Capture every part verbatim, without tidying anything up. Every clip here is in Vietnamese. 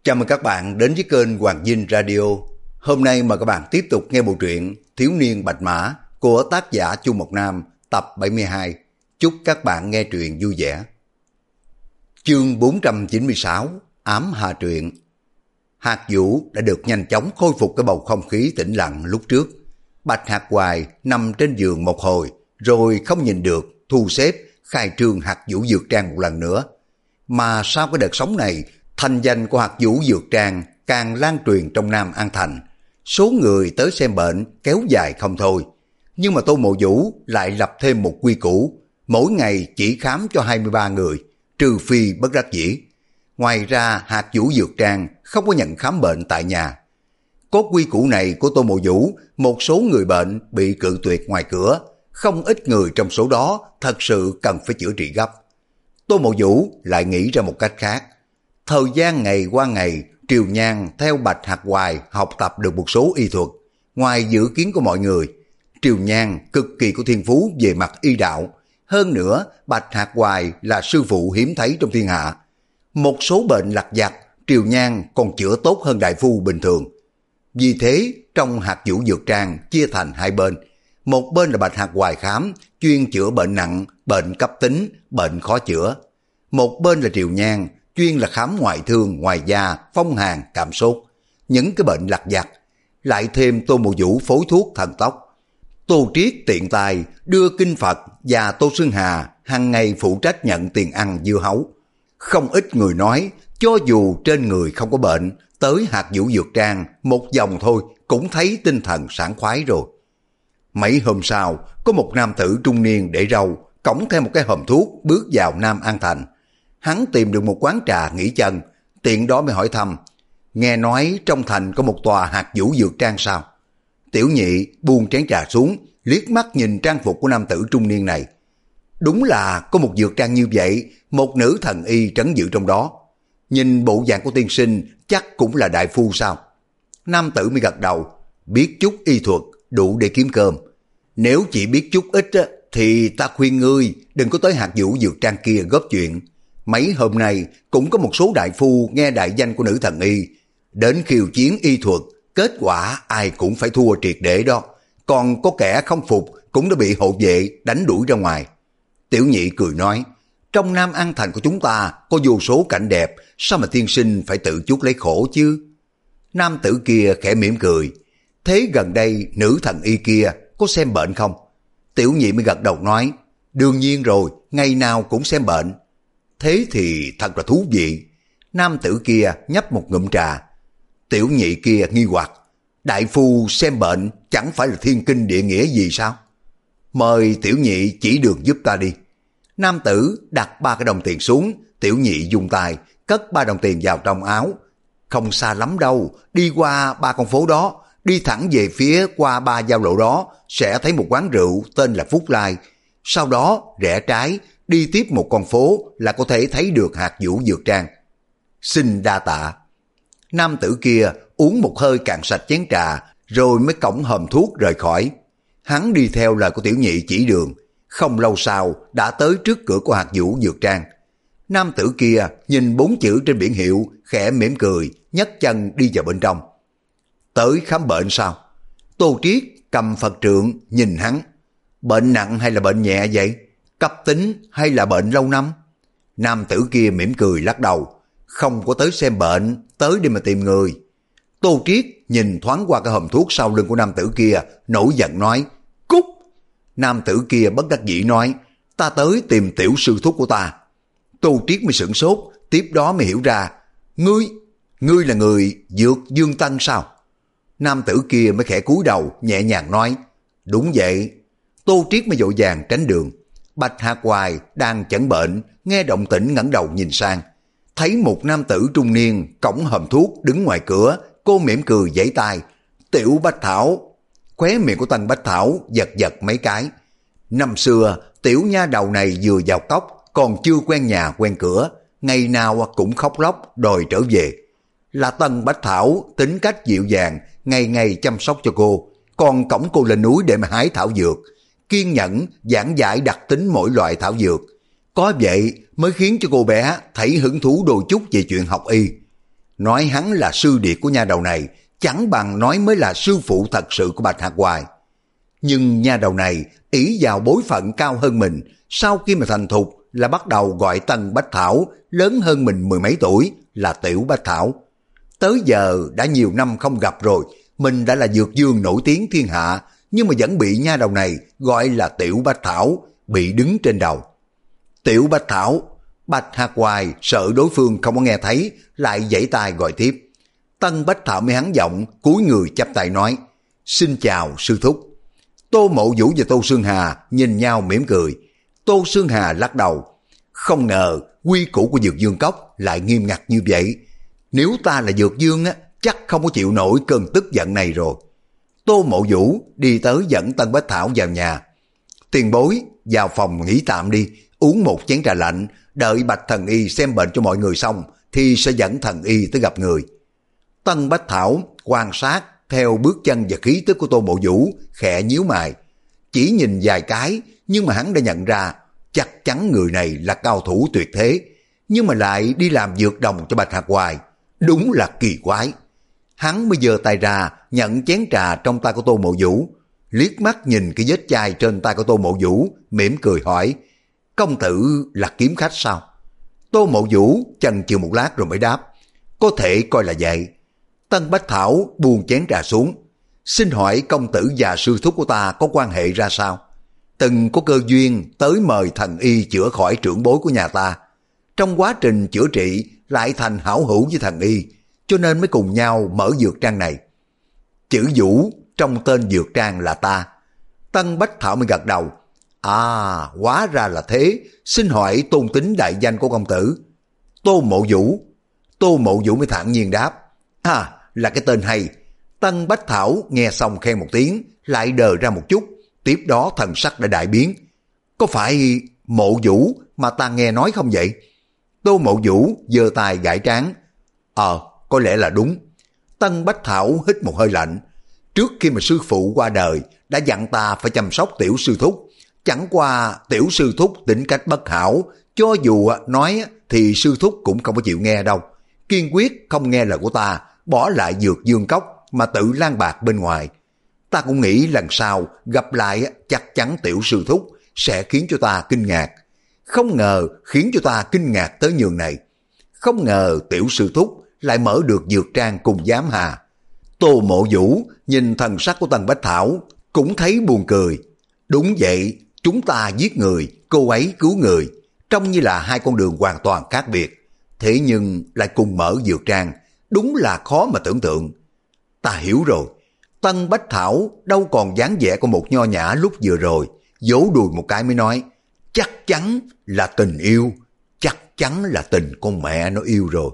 Chào mừng các bạn đến với kênh Hoàng Dinh Radio. Hôm nay mời các bạn tiếp tục nghe bộ truyện Thiếu niên Bạch Mã của tác giả Chu Mộc Nam tập bảy mươi hai. Chúc các bạn nghe truyện vui vẻ. Chương bốn trăm chín mươi sáu, Ám Hà Truyện. Hạt Vũ đã được nhanh chóng khôi phục cái bầu không khí tĩnh lặng lúc trước. Bạch Hạc Hoài nằm trên giường một hồi rồi không nhìn được, thu xếp khai trương Hạt Vũ Dược Trang một lần nữa. Mà sau cái đợt sóng này, thành danh của Hạt Vũ Dược Trang càng lan truyền trong Nam An Thành. Số người tới xem bệnh kéo dài không thôi. Nhưng mà Tô Mộ Vũ lại lập thêm một quy củ, mỗi ngày chỉ khám cho hai mươi ba người, trừ phi bất đắc dĩ. Ngoài ra Hạt Vũ Dược Trang không có nhận khám bệnh tại nhà. Có quy củ này của Tô Mộ Vũ, một số người bệnh bị cự tuyệt ngoài cửa, không ít người trong số đó thật sự cần phải chữa trị gấp. Tô Mộ Vũ lại nghĩ ra một cách khác. Thời gian ngày qua ngày, Triều Nhan theo Bạch Hạc Hoài học tập được một số y thuật. Ngoài dự kiến của mọi người, Triều Nhan cực kỳ có thiên phú về mặt y đạo. Hơn nữa, Bạch Hạc Hoài là sư phụ hiếm thấy trong thiên hạ. Một số bệnh lặt vặt, Triều Nhan còn chữa tốt hơn đại phu bình thường. Vì thế, trong Hạt Vũ Dược Trang chia thành hai bên. Một bên là Bạch Hạc Hoài khám, chuyên chữa bệnh nặng, bệnh cấp tính, bệnh khó chữa. Một bên là Triều Nhan, chuyên là khám ngoại thương, ngoài da, phong hàn, cảm sốt, những cái bệnh lặt vặt. Lại thêm Tô Mộ Vũ phối thuốc thần tốc. Tô Triết tiện tay đưa kinh Phật và Tô Xương Hà hàng ngày phụ trách nhận tiền ăn dưa hấu. Không ít người nói, cho dù trên người không có bệnh, tới Hạt Vũ Dược Trang một vòng thôi cũng thấy tinh thần sảng khoái rồi. Mấy hôm sau, có một nam tử trung niên để râu, cõng theo một cái hòm thuốc bước vào Nam An Thành. Hắn tìm được một quán trà nghỉ chân, tiện đó mới hỏi thăm, nghe nói trong thành có một tòa Hạt Vũ Dược Trang sao? Tiểu Nhị buông chén trà xuống, liếc mắt nhìn trang phục của nam tử trung niên này. Đúng là có một dược trang như vậy, một nữ thần y trấn giữ trong đó. Nhìn bộ dạng của tiên sinh chắc cũng là đại phu sao? Nam tử mới gật đầu, biết chút y thuật đủ để kiếm cơm. Nếu chỉ biết chút ít á, thì ta khuyên ngươi đừng có tới Hạt Vũ Dược Trang kia góp chuyện. Mấy hôm nay cũng có một số đại phu nghe đại danh của nữ thần y, đến khiêu chiến y thuật, kết quả ai cũng phải thua triệt để đó. Còn có kẻ không phục cũng đã bị hộ vệ đánh đuổi ra ngoài. Tiểu Nhị cười nói, trong Nam An Thành của chúng ta có vô số cảnh đẹp, sao mà tiên sinh phải tự chuốc lấy khổ chứ? Nam tử kia khẽ mỉm cười, thế gần đây nữ thần y kia có xem bệnh không? Tiểu Nhị mới gật đầu nói, đương nhiên rồi, ngày nào cũng xem bệnh. Thế thì thật là thú vị. Nam tử kia nhấp một ngụm trà. Tiểu Nhị kia nghi hoặc, đại phu xem bệnh chẳng phải là thiên kinh địa nghĩa gì sao? Mời Tiểu Nhị chỉ đường giúp ta đi. Nam tử đặt ba cái đồng tiền xuống, Tiểu Nhị dùng tay cất ba đồng tiền vào trong áo. Không xa lắm đâu, đi qua ba con phố đó, đi thẳng về phía qua ba giao lộ đó, sẽ thấy một quán rượu tên là Phúc Lai. Sau đó rẽ trái, đi tiếp một con phố là có thể thấy được Hạt Vũ Dược Trang. Xin đa tạ. Nam tử kia uống một hơi cạn sạch chén trà, rồi mới cõng hòm thuốc rời khỏi. Hắn đi theo lời của Tiểu Nhị chỉ đường, không lâu sau đã tới trước cửa của Hạt Vũ Dược Trang. Nam tử kia nhìn bốn chữ trên biển hiệu, khẽ mỉm cười, nhấc chân đi vào bên trong. Tới khám bệnh sao? Tô Triết cầm Phật trượng nhìn hắn. Bệnh nặng hay là bệnh nhẹ vậy? Cấp tính hay là bệnh lâu năm? Nam tử kia mỉm cười lắc đầu, không có tới xem bệnh, tới để mà tìm người. Tô Triết nhìn thoáng qua cái hòm thuốc sau lưng của nam tử kia, nổi giận nói, cút! Nam tử kia bất đắc dĩ nói, ta tới tìm tiểu sư thúc của ta. Tô Triết mới sửng sốt, tiếp đó mới hiểu ra, ngươi, ngươi là người Dược Dương Tân sao? Nam tử kia mới khẽ cúi đầu, nhẹ nhàng nói, đúng vậy. Tô Triết mới vội vàng tránh đường. Bạch Hạc Hoài đang chẩn bệnh, nghe động tĩnh ngẩng đầu nhìn sang, thấy một nam tử trung niên cõng hòm thuốc đứng ngoài cửa. Cô mỉm cười giãy tay, Tiểu Bách Thảo. Khóe miệng của Tân Bách Thảo giật giật mấy cái. Năm xưa tiểu nha đầu này vừa vào cốc, còn chưa quen nhà quen cửa, ngày nào cũng khóc lóc đòi trở về. Là Tân Bách Thảo tính cách dịu dàng, ngày ngày chăm sóc cho cô, còn cõng cô lên núi để mà hái thảo dược, kiên nhẫn giảng giải đặc tính mỗi loại thảo dược. Có vậy mới khiến cho cô bé thấy hứng thú đôi chút về chuyện học y. Nói hắn là sư điệt của nha đầu này, chẳng bằng nói mới là sư phụ thật sự của Bạch Hạc Hoài. Nhưng nha đầu này ỷ vào bối phận cao hơn mình, sau khi mà thành thục là bắt đầu gọi Tân Bách Thảo, lớn hơn mình mười mấy tuổi, là Tiểu Bách Thảo. Tới giờ đã nhiều năm không gặp rồi, mình đã là dược vương nổi tiếng thiên hạ, nhưng mà vẫn bị nha đầu này gọi là Tiểu Bách Thảo, bị đứng trên đầu. Tiểu Bách Thảo. Bạch Hạc Hoài sợ đối phương không có nghe thấy, lại giãy tay gọi tiếp. Tân Bách Thảo mới hắn giọng, cúi người chắp tay nói, xin chào sư thúc. Tô Mộ Vũ và Tô Sương Hà nhìn nhau mỉm cười. Tô Sương Hà lắc đầu, không ngờ quy củ của Dược Vương Cốc lại nghiêm ngặt như vậy. Nếu ta là Dược Vương á, chắc không có chịu nổi cơn tức giận này rồi. Tô Mộ Vũ đi tới dẫn Tân Bách Thảo vào nhà. Tiền bối, vào phòng nghỉ tạm đi, uống một chén trà lạnh, đợi Bạch Thần Y xem bệnh cho mọi người xong thì sẽ dẫn Thần Y tới gặp người. Tân Bách Thảo quan sát theo bước chân và khí tức của Tô Mộ Vũ, khẽ nhíu mày. Chỉ nhìn vài cái, nhưng mà hắn đã nhận ra chắc chắn người này là cao thủ tuyệt thế, nhưng mà lại đi làm dược đồng cho Bạch Hạc Hoài. Đúng là kỳ quái. Hắn mới giơ tay ra nhận chén trà trong tay của Tô Mộ Vũ, liếc mắt nhìn cái vết chai trên tay của Tô Mộ Vũ, mỉm cười hỏi, công tử là kiếm khách sao? Tô Mộ Vũ chần chừ một lát rồi mới đáp, có thể coi là vậy. Tân Bách Thảo buông chén trà xuống, xin hỏi công tử và sư thúc của ta có quan hệ ra sao? Từng có cơ duyên tới mời Thần Y chữa khỏi trưởng bối của nhà ta. Trong quá trình chữa trị lại thành hảo hữu với Thần Y, cho nên mới cùng nhau mở dược trang này. Chữ Vũ trong tên dược trang là ta. Tân Bách Thảo mới gật đầu. À, hóa ra là thế, xin hỏi tôn tính đại danh của công tử. Tô Mộ Vũ. Tô Mộ Vũ mới thản nhiên đáp, à, là cái tên hay. Tân Bách Thảo nghe xong khen một tiếng, lại đờ ra một chút, tiếp đó thần sắc đã đại biến. Có phải Mộ Vũ mà ta nghe nói không vậy? Tô Mộ Vũ giơ tay gãi trán. Ờ, có lẽ là đúng. Tân Bách Thảo hít một hơi lạnh. Trước khi mà sư phụ qua đời, đã dặn ta phải chăm sóc tiểu sư thúc. Chẳng qua tiểu sư thúc tính cách bất hảo, cho dù nói thì sư thúc cũng không có chịu nghe đâu. Kiên quyết không nghe lời của ta, bỏ lại Dược Vương Cốc mà tự lang bạc bên ngoài. Ta cũng nghĩ lần sau gặp lại chắc chắn tiểu sư thúc sẽ khiến cho ta kinh ngạc. Không ngờ khiến cho ta kinh ngạc tới nhường này. Không ngờ tiểu sư thúc lại mở được dược trang cùng giám hà. Tô Mộ Vũ nhìn thần sắc của Tân Bách Thảo cũng thấy buồn cười. Đúng vậy, chúng ta giết người, cô ấy cứu người, trông như là hai con đường hoàn toàn khác biệt. Thế nhưng lại cùng mở dược trang, đúng là khó mà tưởng tượng. Ta hiểu rồi. Tân Bách Thảo đâu còn dáng vẻ của một nho nhã lúc vừa rồi, vỗ đùi một cái mới nói, chắc chắn là tình yêu, chắc chắn là tình con mẹ nó yêu rồi.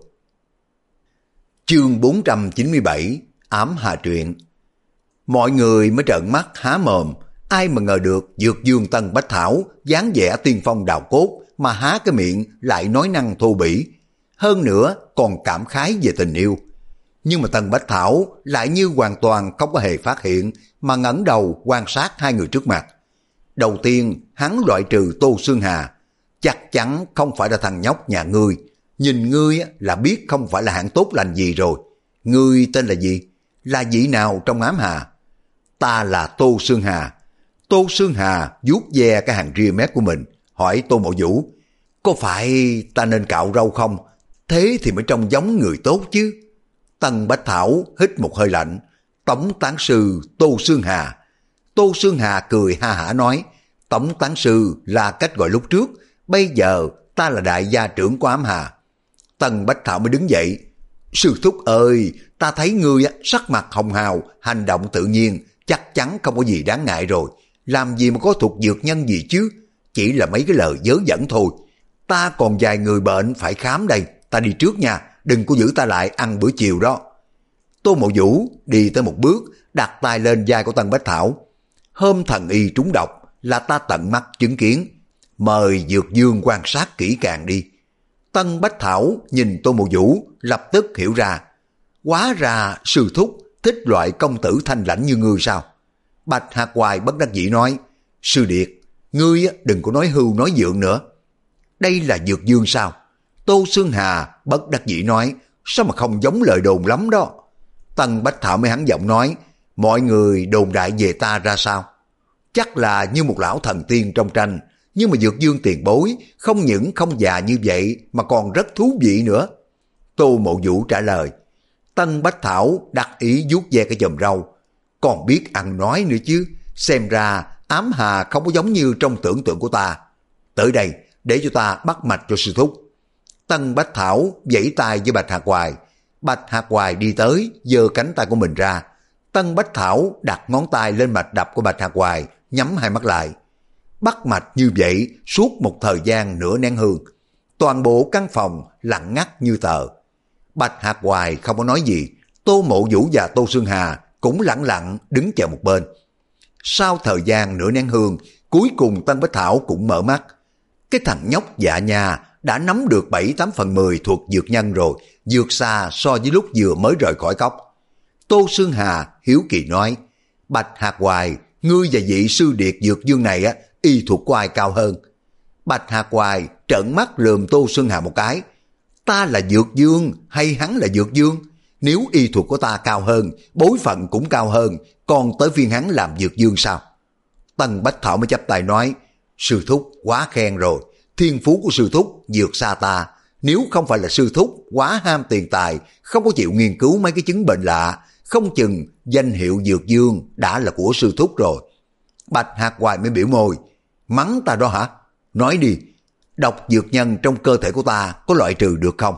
Chương bốn trăm chín mươi bảy, ám hà truyện. Mọi người mới trợn mắt há mồm, ai mà ngờ được Dược Vương Tân Bách Thảo dáng vẻ tiên phong đào cốt mà há cái miệng lại nói năng thô bỉ, hơn nữa còn cảm khái về tình yêu. Nhưng mà Tân Bách Thảo lại như hoàn toàn không có hề phát hiện, mà ngẩng đầu quan sát hai người trước mặt. Đầu tiên hắn loại trừ Tô Sương Hà, chắc chắn không phải là thằng nhóc nhà ngươi, nhìn ngươi là biết không phải là hạng tốt lành gì rồi. Ngươi tên là gì? Là vị nào trong ám hà? Ta là Tô Sương Hà. Tô Sương Hà vuốt ve cái hàng ria mép của mình, hỏi Tô Mộ Vũ, có phải ta nên cạo râu không? Thế thì mới trông giống người tốt chứ. Tân Bách Thảo hít một hơi lạnh, Tống tán sư Tô Sương Hà. Tô Sương Hà cười ha hả nói, Tống tán sư là cách gọi lúc trước, bây giờ ta là đại gia trưởng của ám hà. Tân Bách Thảo mới đứng dậy, sư thúc ơi, ta thấy ngươi sắc mặt hồng hào, hành động tự nhiên, chắc chắn không có gì đáng ngại rồi. Làm gì mà có thuộc dược nhân gì chứ, chỉ là mấy cái lời dớ dẫn thôi. Ta còn vài người bệnh phải khám đây, ta đi trước nha, đừng có giữ ta lại ăn bữa chiều đó. Tô Mộ Vũ đi tới một bước, đặt tay lên vai của Tân Bách Thảo. Hôm Thần Y trúng độc là ta tận mắt chứng kiến, mời Dược Vương quan sát kỹ càng đi. Tân Bách Thảo nhìn Tô Mộ Vũ lập tức hiểu ra, hóa ra sư thúc thích loại công tử thanh lãnh như ngươi sao? Bạch Hạc Hoài bất đắc dĩ nói, sư điệt, ngươi đừng có nói hưu nói dượng nữa. Đây là Dược Vương sao? Tô Sương Hà bất đắc dĩ nói, sao mà không giống lời đồn lắm đó. Tân Bách Thảo mới hắn giọng nói, mọi người đồn đại về ta ra sao? Chắc là như một lão thần tiên trong tranh, nhưng mà Dược Dương tiền bối không những không già như vậy mà còn rất thú vị nữa. Tô Mộ Vũ trả lời. Tân Bách Thảo đắc ý vuốt ve cái chòm râu, còn biết ăn nói nữa chứ, xem ra Ám Hà không có giống như trong tưởng tượng của ta. Tới đây để cho ta bắt mạch cho sư thúc. Tân Bách Thảo vẫy tay với Bạch Hạc Hoài. Bạch Hạc Hoài đi tới, giơ cánh tay của mình ra. Tân Bách Thảo đặt ngón tay lên mạch đập của Bạch Hạc Hoài, nhắm hai mắt lại. Bắt mạch như vậy suốt một thời gian nửa nén hương. Toàn bộ căn phòng lặng ngắt như tờ. Bạch Hạc Hoài không có nói gì. Tô Mộ Vũ và Tô Xương Hà cũng lặng lặng đứng chờ một bên. Sau thời gian nửa nén hương, cuối cùng Tân Bách Thảo cũng mở mắt. Cái thằng nhóc Dạ Nha đã nắm được bảy tám phần mười thuộc dược nhân rồi, vượt xa so với lúc vừa mới rời khỏi cốc. Tô Xương Hà hiếu kỳ nói, Bạch Hạc Hoài, ngươi và vị sư điệt Dược Dương này á, y thuật của ai cao hơn? Bạch Hạc Hoài trợn mắt lườm Tô Xương Hà một cái. Ta là Dược Dương hay hắn là Dược Dương? Nếu y thuật của ta cao hơn, bối phận cũng cao hơn, còn tới phiên hắn làm Dược Dương sao? Tân Bách Thảo mới chắp tay nói, sư thúc quá khen rồi, thiên phú của sư thúc vượt xa ta. Nếu không phải là sư thúc quá ham tiền tài, không có chịu nghiên cứu mấy cái chứng bệnh lạ, không chừng danh hiệu Dược Dương đã là của sư thúc rồi. Bạch Hạc Hoài mới biểu môi, mắng ta đó hả? Nói đi, độc dược nhân trong cơ thể của ta có loại trừ được không?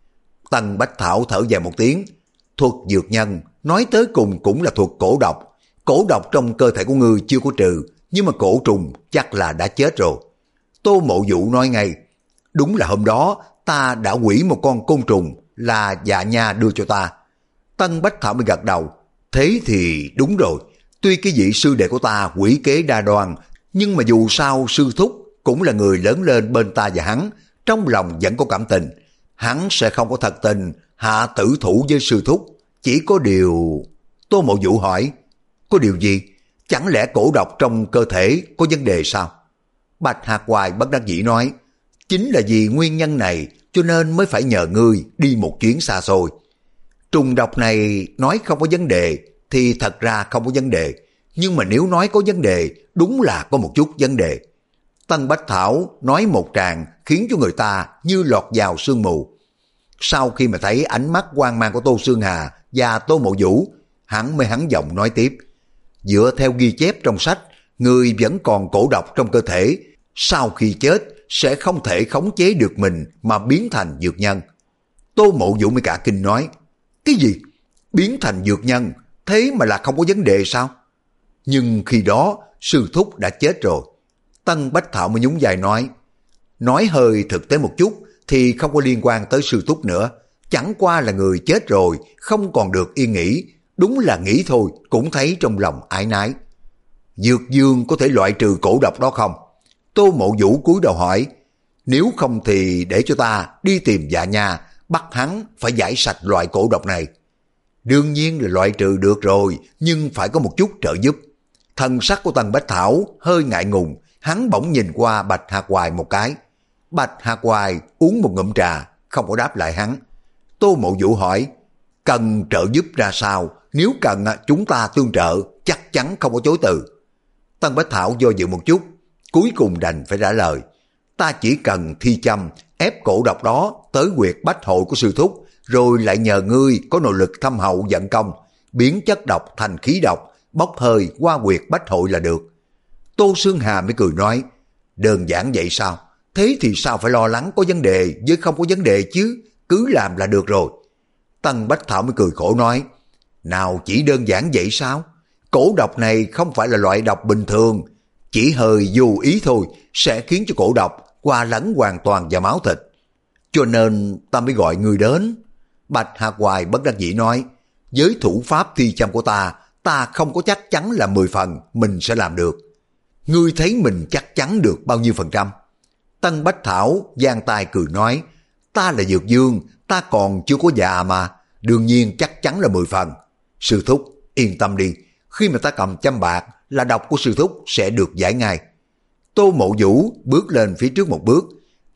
Tân Bách Thảo thở dài một tiếng, thuật dược nhân nói tới cùng cũng là thuật cổ độc. Cổ độc trong cơ thể của ngươi chưa có trừ, nhưng mà cổ trùng chắc là đã chết rồi. Tô Mộ Vũ nói ngay, đúng là hôm đó ta đã quỷ một con côn trùng là Dạ Nha đưa cho ta. Tân Bách Thảo mới gật đầu, thế thì đúng rồi, tuy cái vị sư đệ của ta quỷ kế đa đoan, nhưng mà dù sao sư thúc cũng là người lớn lên bên ta và hắn, trong lòng vẫn có cảm tình. Hắn sẽ không có thật tình hạ tử thủ với sư thúc. Chỉ có điều... Tô Mộ Vũ hỏi, có điều gì? Chẳng lẽ cổ độc trong cơ thể có vấn đề sao? Bạch Hạc Hoài bất đắc dĩ nói, chính là vì nguyên nhân này cho nên mới phải nhờ ngươi đi một chuyến xa xôi. Trùng độc này nói không có vấn đề thì thật ra không có vấn đề, nhưng mà nếu nói có vấn đề, đúng là có một chút vấn đề. Tân Bách Thảo nói một tràng khiến cho người ta như lọt vào sương mù. Sau khi mà thấy ánh mắt hoang mang của Tô Xương Hà và Tô Mộ Vũ, hắn mới hắn giọng nói tiếp, dựa theo ghi chép trong sách, người vẫn còn cổ độc trong cơ thể, sau khi chết sẽ không thể khống chế được mình mà biến thành dược nhân. Tô Mộ Vũ mới cả kinh nói, cái gì? Biến thành dược nhân, thế mà là không có vấn đề sao? Nhưng khi đó sư thúc đã chết rồi. Tân Bách Thảo mới nhún vai nói, nói hơi thực tế một chút thì không có liên quan tới sư thúc nữa, chẳng qua là người chết rồi không còn được yên nghỉ, đúng là nghĩ thôi cũng thấy trong lòng ái nái. Dược Dương có thể loại trừ cổ độc đó không? Tô Mộ Vũ cúi đầu hỏi, nếu không thì để cho ta đi tìm Dạ Nha, bắt hắn phải giải sạch loại cổ độc này. Đương nhiên là loại trừ được rồi, nhưng phải có một chút trợ giúp. Thần sắc của Tân Bách Thảo hơi ngại ngùng, hắn bỗng nhìn qua Bạch Hạc Hoài một cái. Bạch Hạc Hoài uống một ngụm trà, không có đáp lại hắn. Tô Mộ Vũ hỏi, cần trợ giúp ra sao? Nếu cần chúng ta tương trợ, chắc chắn không có chối từ. Tân Bách Thảo do dự một chút, cuối cùng đành phải trả lời, ta chỉ cần thi châm ép cổ độc đó tới huyệt bách hội của sư thúc, rồi lại nhờ ngươi có nội lực thâm hậu vận công, biến chất độc thành khí độc, bốc hơi qua huyệt bách hội là được. Tô Xương Hà mới cười nói, đơn giản vậy sao? Thế thì sao phải lo lắng có vấn đề với không có vấn đề chứ, cứ làm là được rồi. Tân Bách Thảo mới cười khổ nói, nào chỉ đơn giản vậy sao? Cổ độc này không phải là loại độc bình thường, chỉ hơi vô ý thôi sẽ khiến cho cổ độc hòa lẫn hoàn toàn vào máu thịt. Cho nên ta mới gọi người đến. Bạch Hạc Hoài bất đắc dĩ nói, với thủ pháp thi châm của ta, ta không có chắc chắn là mười phần mình sẽ làm được. Ngươi thấy mình chắc chắn được bao nhiêu phần trăm? Tân Bách Thảo giang tay cười nói, ta là Dược Dương, ta còn chưa có già mà, đương nhiên chắc chắn là mười phần. Sư thúc, yên tâm đi, khi mà ta cầm châm bạc là độc của sư thúc sẽ được giải ngay. Tô Mộ Vũ bước lên phía trước một bước,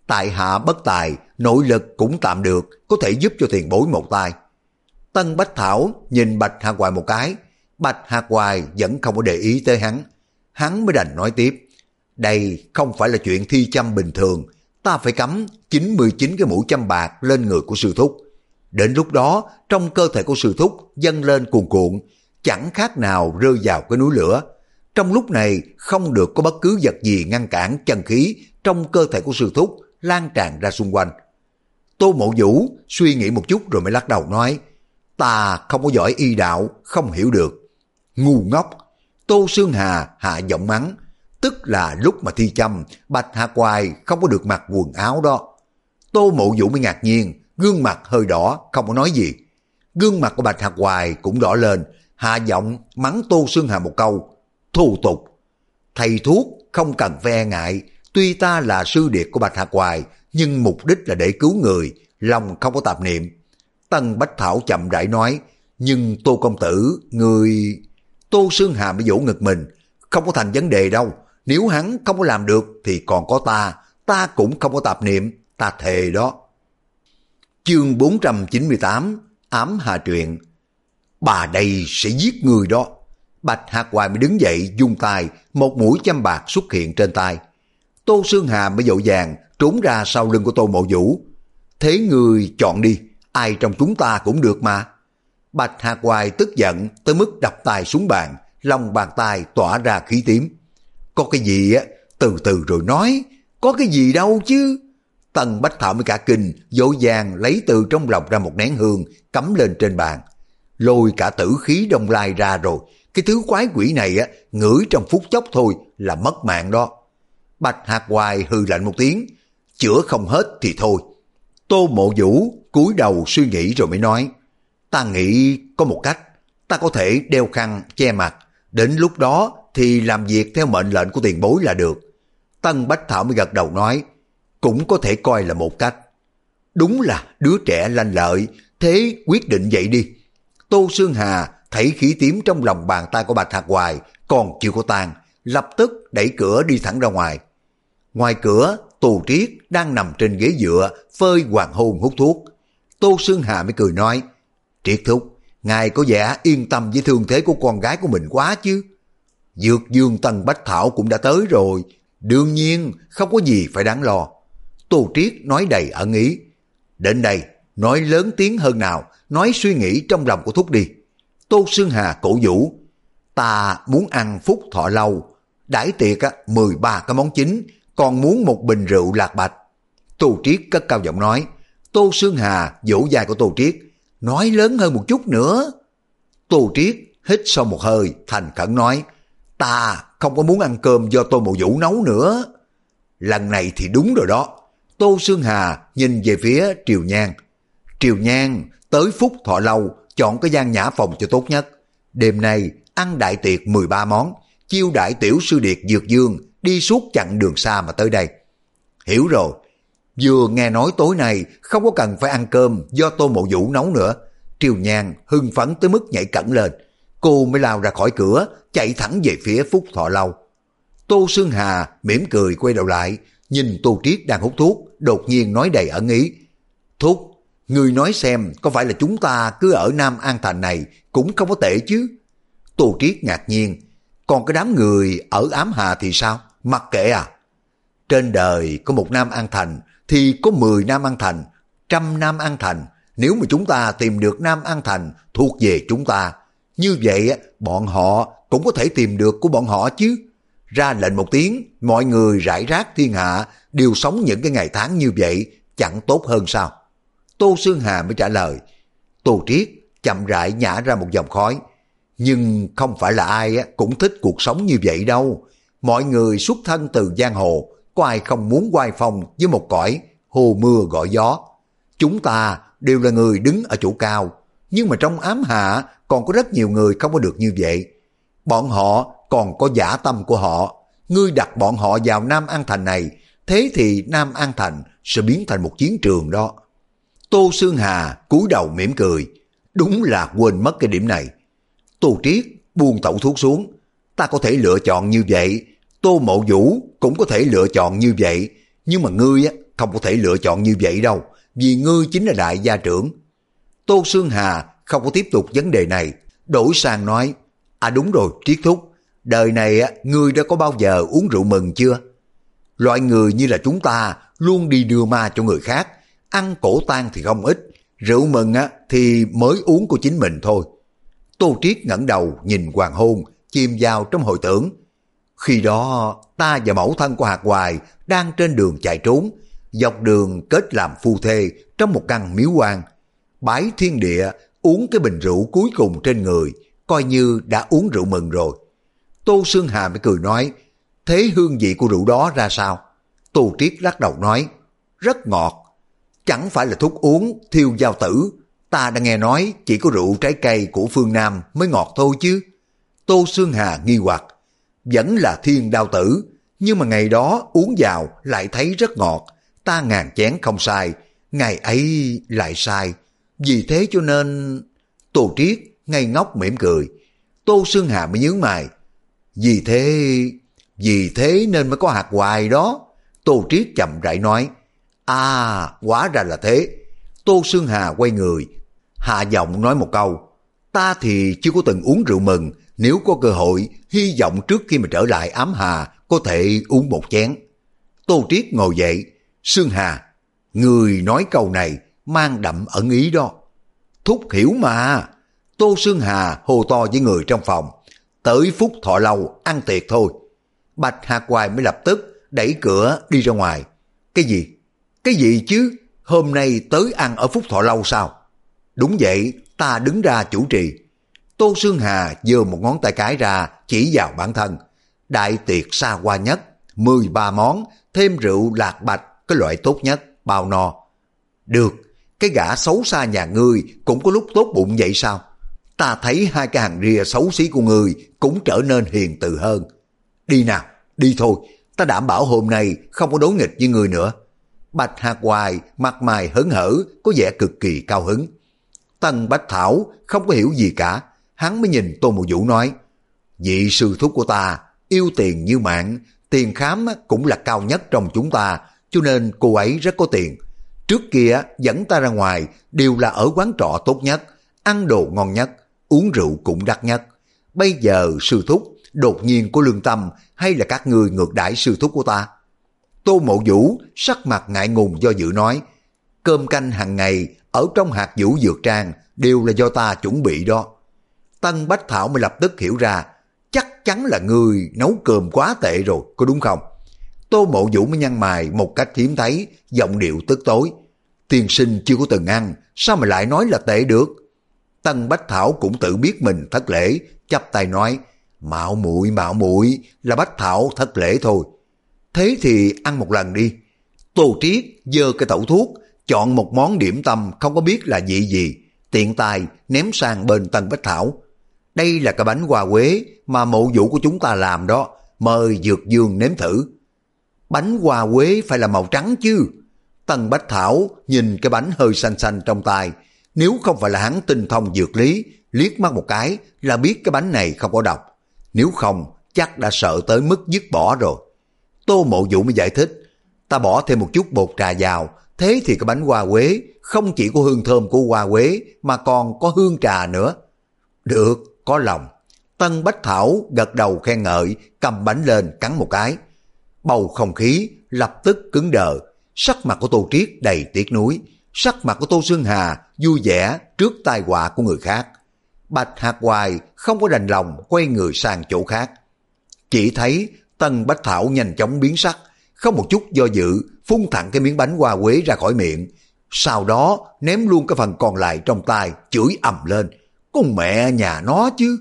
tại hạ bất tài, nội lực cũng tạm được, có thể giúp cho tiền bối một tay. Tân Bách Thảo nhìn Bạch Hạc Hoài một cái, Bạch Hạc Hoài vẫn không có để ý tới hắn. Hắn mới đành nói tiếp, đây không phải là chuyện thi châm bình thường, ta phải cắm chín mươi chín cái mũi châm bạc lên người của sư thúc. Đến lúc đó, trong cơ thể của sư thúc dâng lên cuồn cuộn, chẳng khác nào rơi vào cái núi lửa. Trong lúc này không được có bất cứ vật gì ngăn cản chân khí trong cơ thể của sư thúc lan tràn ra xung quanh. Tô Mộ Vũ suy nghĩ một chút rồi mới lắc đầu nói, ta không có giỏi y đạo, không hiểu được. Ngu ngốc! Tô Xương Hà hạ giọng mắng, tức là lúc mà thi châm, Bạch Hạc Hoài không có được mặc quần áo đó. Tô Mộ Vũ mới ngạc nhiên, gương mặt hơi đỏ, không có nói gì. Gương mặt của Bạch Hạc Hoài cũng đỏ lên, hạ giọng mắng Tô Xương Hà một câu, thô tục. Thầy thuốc không cần ve ngại, tuy ta là sư điệt của Bạch Hạc Hoài, nhưng mục đích là để cứu người, lòng không có tạp niệm. Tân Bách Thảo chậm rãi nói, nhưng Tô công tử, người... Tô Xương Hà mới vỗ ngực mình, không có thành vấn đề đâu, nếu hắn không có làm được thì còn có ta, ta cũng không có tạp niệm, ta thề đó. Chương bốn trăm chín mươi tám, ám hà truyện. Bà đây sẽ giết người đó. Bạch Hạc Hoài mới đứng dậy dung tay, một mũi châm bạc xuất hiện trên tay. Tô Xương Hà mới vội vàng trốn ra sau lưng của Tô Mộ Vũ. Thế người chọn đi, ai trong chúng ta cũng được mà. Bạch Hạc Hoài tức giận tới mức đập tay xuống bàn, lòng bàn tay tỏa ra khí tím. Có cái gì á, từ từ rồi nói, có cái gì đâu chứ. Tân Bách Thảo mới cả kinh, vội vàng lấy từ trong lòng ra một nén hương, cắm lên trên bàn. Lôi cả tử khí đông lai ra rồi, cái thứ quái quỷ này á, ngửi trong phút chốc thôi là mất mạng đó. Bạch Hạc Hoài hừ lạnh một tiếng, chữa không hết thì thôi. Tô Mộ Vũ cúi đầu suy nghĩ rồi mới nói, ta nghĩ có một cách, ta có thể đeo khăn che mặt, đến lúc đó thì làm việc theo mệnh lệnh của tiền bối là được. Tân Bách Thảo mới gật đầu nói, cũng có thể coi là một cách. Đúng là đứa trẻ lanh lợi, thế quyết định vậy đi. Tô Xương Hà thấy khí tím trong lòng bàn tay của Bạch Hạc Hoài còn chưa có tan, lập tức đẩy cửa đi thẳng ra ngoài. Ngoài cửa, Tô Triết đang nằm trên ghế dựa phơi hoàng hôn hút thuốc. Tô Xương Hà mới cười nói, Triết thúc, ngài có vẻ yên tâm với thương thế của con gái của mình quá chứ. Dược Dương Tân Bách Thảo cũng đã tới rồi, đương nhiên không có gì phải đáng lo. Tô Triết nói đầy ẩn ý. Đến đây, nói lớn tiếng hơn nào, nói suy nghĩ trong lòng của thúc đi. Tô Xương Hà cổ vũ, ta muốn ăn phúc thọ lâu, đãi tiệc á, mười ba cái món chính, còn muốn một bình rượu lạc bạch. Tô Triết cất cao giọng nói. Tô Xương Hà vỗ vai của Tô Triết, nói lớn hơn một chút nữa. Tô Triết hít sâu một hơi, thành khẩn nói, ta không có muốn ăn cơm do Tô Mộ Vũ nấu nữa. Lần này thì đúng rồi đó. Tô Xương Hà nhìn về phía Triều Nhan. Triều Nhan tới phúc thọ lâu, chọn cái gian nhã phòng cho tốt nhất. Đêm nay ăn đại tiệc mười ba món, chiêu đại tiểu sư điệt Dược Dương đi suốt chặng đường xa mà tới đây. Hiểu rồi, vừa nghe nói tối nay không có cần phải ăn cơm do Tô Mộ Vũ nấu nữa. Triều Nhan hưng phấn tới mức nhảy cẫng lên. Cô mới lao ra khỏi cửa, chạy thẳng về phía phúc thọ lâu. Tô Xương Hà mỉm cười quay đầu lại, nhìn Tô Triết đang hút thuốc, đột nhiên nói đầy ẩn ý. Thúc, người nói xem có phải là chúng ta cứ ở Nam An Thành này cũng không có tệ chứ? Tô Triết ngạc nhiên, còn cái đám người ở Ám Hà thì sao? Mặc kệ à? Trên đời có một Nam An Thành thì có mười Nam An Thành, trăm Nam An Thành. Nếu mà chúng ta tìm được Nam An Thành thuộc về chúng ta, như vậy bọn họ cũng có thể tìm được của bọn họ chứ. Ra lệnh một tiếng, mọi người rải rác thiên hạ đều sống những cái ngày tháng như vậy, chẳng tốt hơn sao? Tô Xương Hà mới trả lời. Tô Triết chậm rãi nhả ra một dòng khói. Nhưng không phải là ai cũng thích cuộc sống như vậy đâu. Mọi người xuất thân từ giang hồ, có ai không muốn oai phong với một cõi hồ mưa gọi gió. Chúng ta đều là người đứng ở chỗ cao, nhưng mà trong Ám Hạ còn có rất nhiều người không có được như vậy. Bọn họ còn có dã tâm của họ. Ngươi đặt bọn họ vào Nam An Thành này, thế thì Nam An Thành sẽ biến thành một chiến trường đó. Tô Xương Hà cúi đầu mỉm cười. Đúng là quên mất cái điểm này. Tô Triết buông tẩu thuốc xuống. Ta có thể lựa chọn như vậy, Tô Mộ Vũ cũng có thể lựa chọn như vậy, nhưng mà ngươi không có thể lựa chọn như vậy đâu, vì ngươi chính là đại gia trưởng. Tô Xương Hà không có tiếp tục vấn đề này, đổi sang nói, à đúng rồi Triết thúc, đời này ngươi đã có bao giờ uống rượu mừng chưa? Loại người như là chúng ta luôn đi đưa ma cho người khác, ăn cổ tang thì không ít, rượu mừng á thì mới uống của chính mình thôi. Tô Triết ngẩng đầu nhìn hoàng hôn, chìm vào trong hồi tưởng. Khi đó ta và mẫu thân của Hạt Hoài đang trên đường chạy trốn, dọc đường kết làm phu thê trong một căn miếu quan. Bái thiên địa uống cái bình rượu cuối cùng trên người, coi như đã uống rượu mừng rồi. Tô Xương Hà mới cười nói, thế hương vị của rượu đó ra sao? Tô Triết lắc đầu nói, rất ngọt. Chẳng phải là thuốc uống thiêu giao tử, ta đã nghe nói chỉ có rượu trái cây của phương Nam mới ngọt thôi chứ. Tô Xương Hà nghi hoặc, vẫn là thiên đao tử, nhưng mà ngày đó uống vào lại thấy rất ngọt, ta ngàn chén không sai, ngày ấy lại sai, vì thế cho nên... Tô Triết ngây ngốc mỉm cười. Tô Xương Hà mới nhướng mày, vì thế... vì thế nên mới có Hạt Hoài đó. Tô Triết chậm rãi nói, à hóa ra là thế. Tô Xương Hà quay người, hạ giọng nói một câu, ta thì chưa có từng uống rượu mừng, nếu có cơ hội, hy vọng trước khi mà trở lại Ám Hà có thể uống một chén. Tô Triết ngồi dậy, Xương Hà, người nói câu này mang đậm ẩn ý đó. Thúc hiểu mà. Tô Xương Hà hô to với người trong phòng, tới Phúc Thọ Lâu ăn tiệc thôi. Bạch Hạt Hoài mới lập tức đẩy cửa đi ra ngoài. Cái gì? Cái gì chứ? Hôm nay tới ăn ở Phúc Thọ Lâu sao? Đúng vậy, ta đứng ra chủ trì. Tô Xương Hà giơ một ngón tay cái ra chỉ vào bản thân. Đại tiệc xa hoa nhất, mười ba món, thêm rượu lạc bạch, cái loại tốt nhất, bao no. Được, cái gã xấu xa nhà ngươi cũng có lúc tốt bụng vậy sao? Ta thấy hai cái hàng ria xấu xí của ngươi cũng trở nên hiền từ hơn. Đi nào, đi thôi, ta đảm bảo hôm nay không có đối nghịch với ngươi nữa. Bạch Hạt Hoài mặt mày hớn hở, có vẻ cực kỳ cao hứng. Tân Bách Thảo không có hiểu gì cả, hắn mới nhìn Tô Mộ Vũ nói, vị sư thúc của ta yêu tiền như mạng, tiền khám cũng là cao nhất trong chúng ta, cho nên cô ấy rất có tiền. Trước kia dẫn ta ra ngoài đều là ở quán trọ tốt nhất, ăn đồ ngon nhất, uống rượu cũng đắt nhất. Bây giờ sư thúc đột nhiên có lương tâm, hay là các ngươi ngược đãi sư thúc của ta? Tô Mộ Vũ sắc mặt ngại ngùng do dự nói, cơm canh hàng ngày ở trong hạt vũ dược trang đều là do ta chuẩn bị đó. Tân Bách Thảo mới lập tức hiểu ra, chắc chắn là người nấu cơm quá tệ rồi, có đúng không? Tô Mộ Vũ mới nhăn mày một cách hiếm thấy, giọng điệu tức tối. Tiên sinh chưa có từng ăn, sao mà lại nói là tệ được? Tân Bách Thảo cũng tự biết mình thất lễ, chắp tay nói, mạo muội mạo muội là Bách Thảo thất lễ thôi. Thế thì ăn một lần đi. Tô Triết giơ cái tẩu thuốc, chọn một món điểm tâm không có biết là vị gì, tiện tay ném sang bên Tân Bách Thảo. Đây là cái bánh hoa quế mà Mộ Vũ của chúng ta làm đó, mời Dược Dương nếm thử. Bánh hoa quế phải là màu trắng chứ? Tân Bách Thảo nhìn cái bánh hơi xanh xanh trong tay, nếu không phải là hắn tinh thông dược lý, liếc mắt một cái là biết cái bánh này không có độc, nếu không chắc đã sợ tới mức dứt bỏ rồi. Tô Mộ Vũ mới giải thích, ta bỏ thêm một chút bột trà vào, thế thì cái bánh hoa quế không chỉ có hương thơm của hoa quế mà còn có hương trà nữa. Được, có lòng. Tân Bách Thảo gật đầu khen ngợi, cầm bánh lên cắn một cái. Bầu không khí lập tức cứng đờ, sắc mặt của Tô Triết đầy tiếc nuối, sắc mặt của Tô Xương Hà vui vẻ trước tai họa của người khác. Bạch Hạt Hoài không có đành lòng quay người sang chỗ khác. Chỉ thấy Tân Bách Thảo nhanh chóng biến sắc, không một chút do dự phun thẳng cái miếng bánh hoa quế ra khỏi miệng, sau đó ném luôn cái phần còn lại trong tay, chửi ầm lên, con mẹ nhà nó chứ.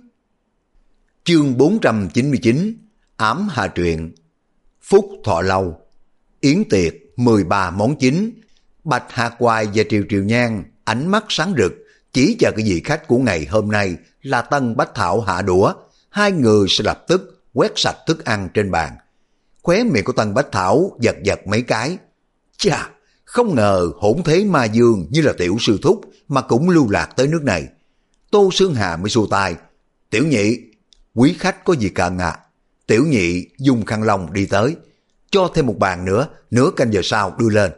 Chương bốn trăm chín mươi chín, Ám Hà Truyện. Phúc Thọ Lâu. Yến tiệc mười ba món chính. Bạch Hạt Hoài và Triều Triều Nhan ánh mắt sáng rực, chỉ chờ cái vị khách của ngày hôm nay là Tân Bách Thảo hạ đũa, hai người sẽ lập tức quét sạch thức ăn trên bàn. Khóe miệng của Tân Bách Thảo giật giật mấy cái. Chà, không ngờ hỗn thế ma dương như là tiểu sư thúc mà cũng lưu lạc tới nước này. Tô Xương Hà mới xua tay. Tiểu nhị, quý khách có gì cần à? Tiểu nhị dùng khăn lông đi tới, cho thêm một bàn nữa, nửa canh giờ sau đưa lên.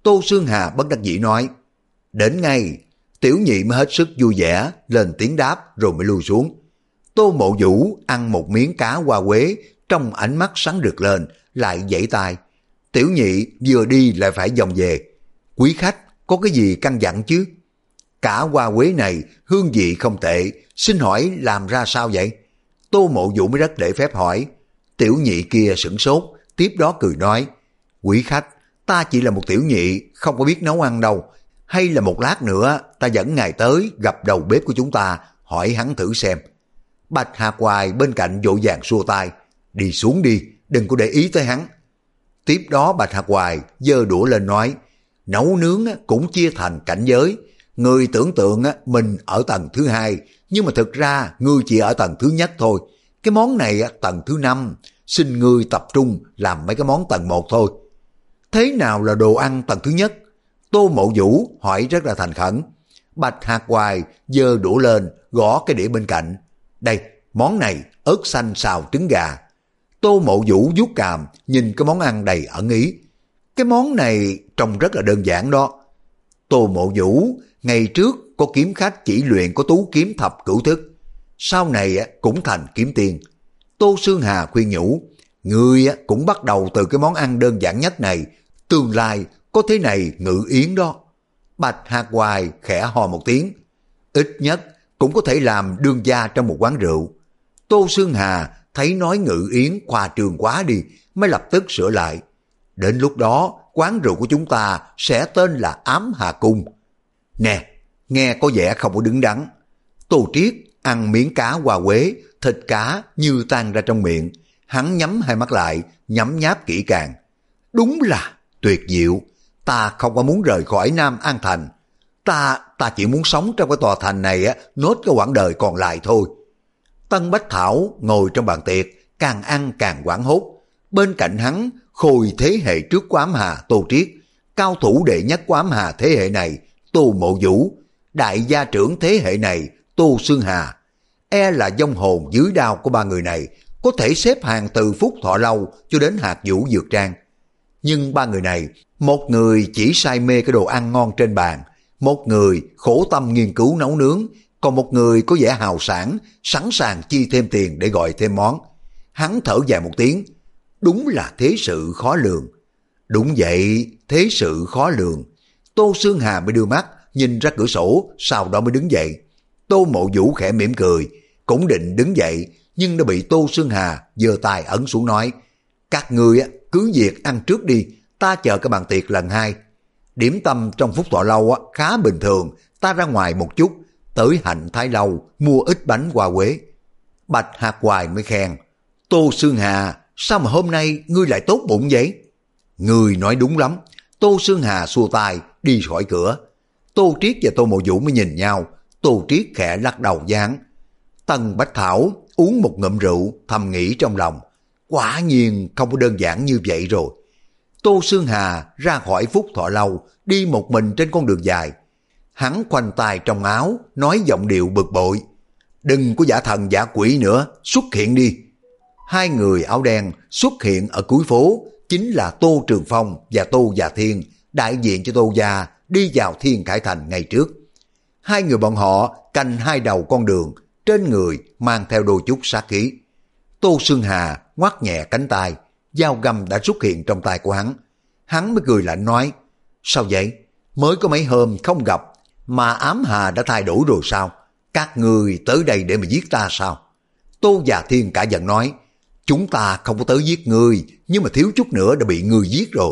Tô Xương Hà bất đắc dĩ nói, đến ngay. Tiểu nhị mới hết sức vui vẻ, lên tiếng đáp rồi mới lui xuống. Tô Mộ Vũ ăn một miếng cá hoa quế, trong ánh mắt sáng rực lên, lại giãy tay. Tiểu nhị vừa đi lại phải vòng về. Quý khách có cái gì căn dặn chứ? Cả hoa quế này hương vị không tệ, xin hỏi làm ra sao vậy? Tô Mộ Vũ mới rất để phép hỏi. Tiểu nhị kia sửng sốt, tiếp đó cười nói, quý khách, ta chỉ là một tiểu nhị, không có biết nấu ăn đâu. Hay là một lát nữa ta dẫn ngài tới gặp đầu bếp của chúng ta, hỏi hắn thử xem. Bạch Hạc Hoài bên cạnh vội vàng xua tay, đi xuống đi, đừng có để ý tới hắn. Tiếp đó Bạch Hạc Hoài giơ đũa lên nói, nấu nướng cũng chia thành cảnh giới. Ngươi tưởng tượng mình ở tầng thứ hai, nhưng mà thực ra ngươi chỉ ở tầng thứ nhất thôi. Cái món này tầng thứ năm, xin ngươi tập trung làm mấy cái món tầng một thôi. Thế nào là đồ ăn tầng thứ nhất? Tô Mộ Vũ hỏi rất là thành khẩn. Bạch Hạc Hoài giơ đũa lên, gõ cái đĩa bên cạnh. Đây, món này ớt xanh xào trứng gà. Tô Mộ Vũ vuốt cằm, nhìn cái món ăn đầy ẩn ý. Cái món này trông rất là đơn giản đó. Tô Mộ Vũ ngày trước có kiếm khách chỉ luyện có tú kiếm thập cửu thức, sau này cũng thành kiếm tiền. Tô Xương Hà khuyên nhủ, ngươi cũng bắt đầu từ cái món ăn đơn giản nhất này, tương lai có thế này ngự yến đó. Bạch Hạc Hoài khẽ hò một tiếng, ít nhất cũng có thể làm đương gia trong một quán rượu. Tô Xương Hà thấy nói ngự yến khoa trương quá đi, mới lập tức sửa lại. Đến lúc đó quán rượu của chúng ta sẽ tên là Ám Hà Cung. Nè, nghe có vẻ không có đứng đắn. Tô Triết ăn miếng cá hoa quế, thịt cá như tan ra trong miệng. Hắn nhắm hai mắt lại, nhấm nháp kỹ càng. Đúng là tuyệt diệu. Ta không có muốn rời khỏi Nam An Thành. Ta, ta chỉ muốn sống trong cái tòa thành này á, nốt cái quãng đời còn lại thôi. Tân Bách Thảo ngồi trong bàn tiệc, càng ăn càng hoảng hốt. Bên cạnh hắn, Khôi thế hệ trước của Ám Hà Tô Triết, cao thủ đệ nhất của Ám Hà thế hệ này Tô Mộ Vũ, đại gia trưởng thế hệ này Tô Xương Hà. E là vong hồn dưới đao của ba người này có thể xếp hàng từ Phúc Thọ Lâu cho đến Hạt Vũ Dược Trang. Nhưng ba người này, một người chỉ say mê cái đồ ăn ngon trên bàn, một người khổ tâm nghiên cứu nấu nướng, còn một người có vẻ hào sảng, sẵn sàng chi thêm tiền để gọi thêm món. Hắn thở dài một tiếng, đúng là thế sự khó lường. Đúng vậy, thế sự khó lường. Tô Xương Hà mới đưa mắt nhìn ra cửa sổ, sau đó mới đứng dậy. Tô Mộ Vũ khẽ mỉm cười, cũng định đứng dậy, nhưng đã bị Tô Xương Hà giơ tay ấn xuống nói, các ngươi cứ việc ăn trước đi, ta chờ cái bàn tiệc lần hai. Điểm tâm trong Phúc Thọ Lâu khá bình thường, ta ra ngoài một chút, tới Hạnh Thái Lâu mua ít bánh hoa quế. Bạch Hạc Hoài mới khen, Tô Xương Hà, sao mà hôm nay ngươi lại tốt bụng vậy? Ngươi nói đúng lắm. Tô Xương Hà xua tay đi khỏi cửa. Tô Triết và Tô Mộ Vũ mới nhìn nhau. Tô Triết khẽ lắc đầu giáng. Tân Bách Thảo uống một ngụm rượu, thầm nghĩ trong lòng, quả nhiên không có đơn giản như vậy rồi. Tô Xương Hà ra khỏi Phúc Thọ Lâu, đi một mình trên con đường dài. Hắn khoanh tay trong áo, nói giọng điệu bực bội, đừng có giả thần giả quỷ nữa, xuất hiện đi. Hai người áo đen xuất hiện ở cuối phố, chính là Tô Trường Phong và Tô Già Thiên, đại diện cho Tô gia đi vào Thiên Khải Thành ngày trước. Hai người bọn họ canh hai đầu con đường, trên người mang theo đôi chút sát khí. Tô Xương Hà ngoắt nhẹ cánh tay, dao găm đã xuất hiện trong tay của hắn. Hắn mới cười lạnh nói, sao vậy? Mới có mấy hôm không gặp mà Ám Hà đã thay đổi rồi sao? Các người tới đây để mà giết ta sao? Tô Già Thiên cả giận nói, chúng ta không có tới giết ngươi, nhưng mà thiếu chút nữa đã bị ngươi giết rồi.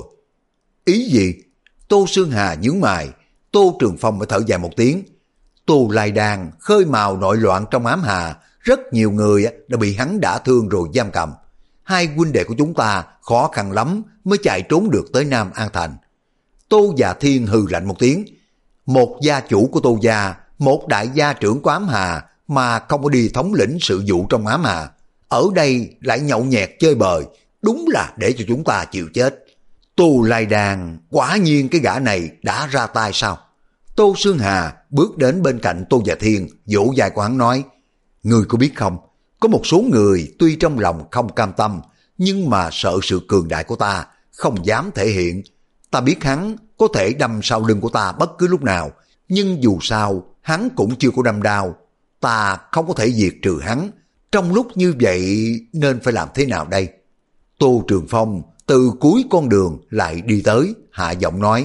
Ý gì? Tô Xương Hà nhướng mày. Tô Trường Phong mới thở dài một tiếng. Tô Lai Đan khơi mào nội loạn trong Ám Hà, rất nhiều người đã bị hắn đả thương rồi giam cầm. Hai huynh đệ của chúng ta khó khăn lắm mới chạy trốn được tới Nam An Thành. Tô Già Thiên hừ lạnh một tiếng. Một gia chủ của Tô gia, một đại gia trưởng của Ám Hà mà không có đi thống lĩnh sự vụ trong Ám Hà, ở đây lại nhậu nhẹt chơi bời, đúng là để cho chúng ta chịu chết. Tô Lai Đan, quả nhiên cái gã này đã ra tay sao? Tô Xương Hà bước đến bên cạnh Tô Già Thiên, vỗ vai của hắn nói, ngươi có biết không, có một số người tuy trong lòng không cam tâm, nhưng mà sợ sự cường đại của ta, không dám thể hiện. Ta biết hắn có thể đâm sau lưng của ta bất cứ lúc nào, nhưng dù sao hắn cũng chưa có đâm đao, ta không có thể diệt trừ hắn. Trong lúc như vậy nên phải làm thế nào đây? Tô Trường Phong từ cuối con đường lại đi tới, hạ giọng nói,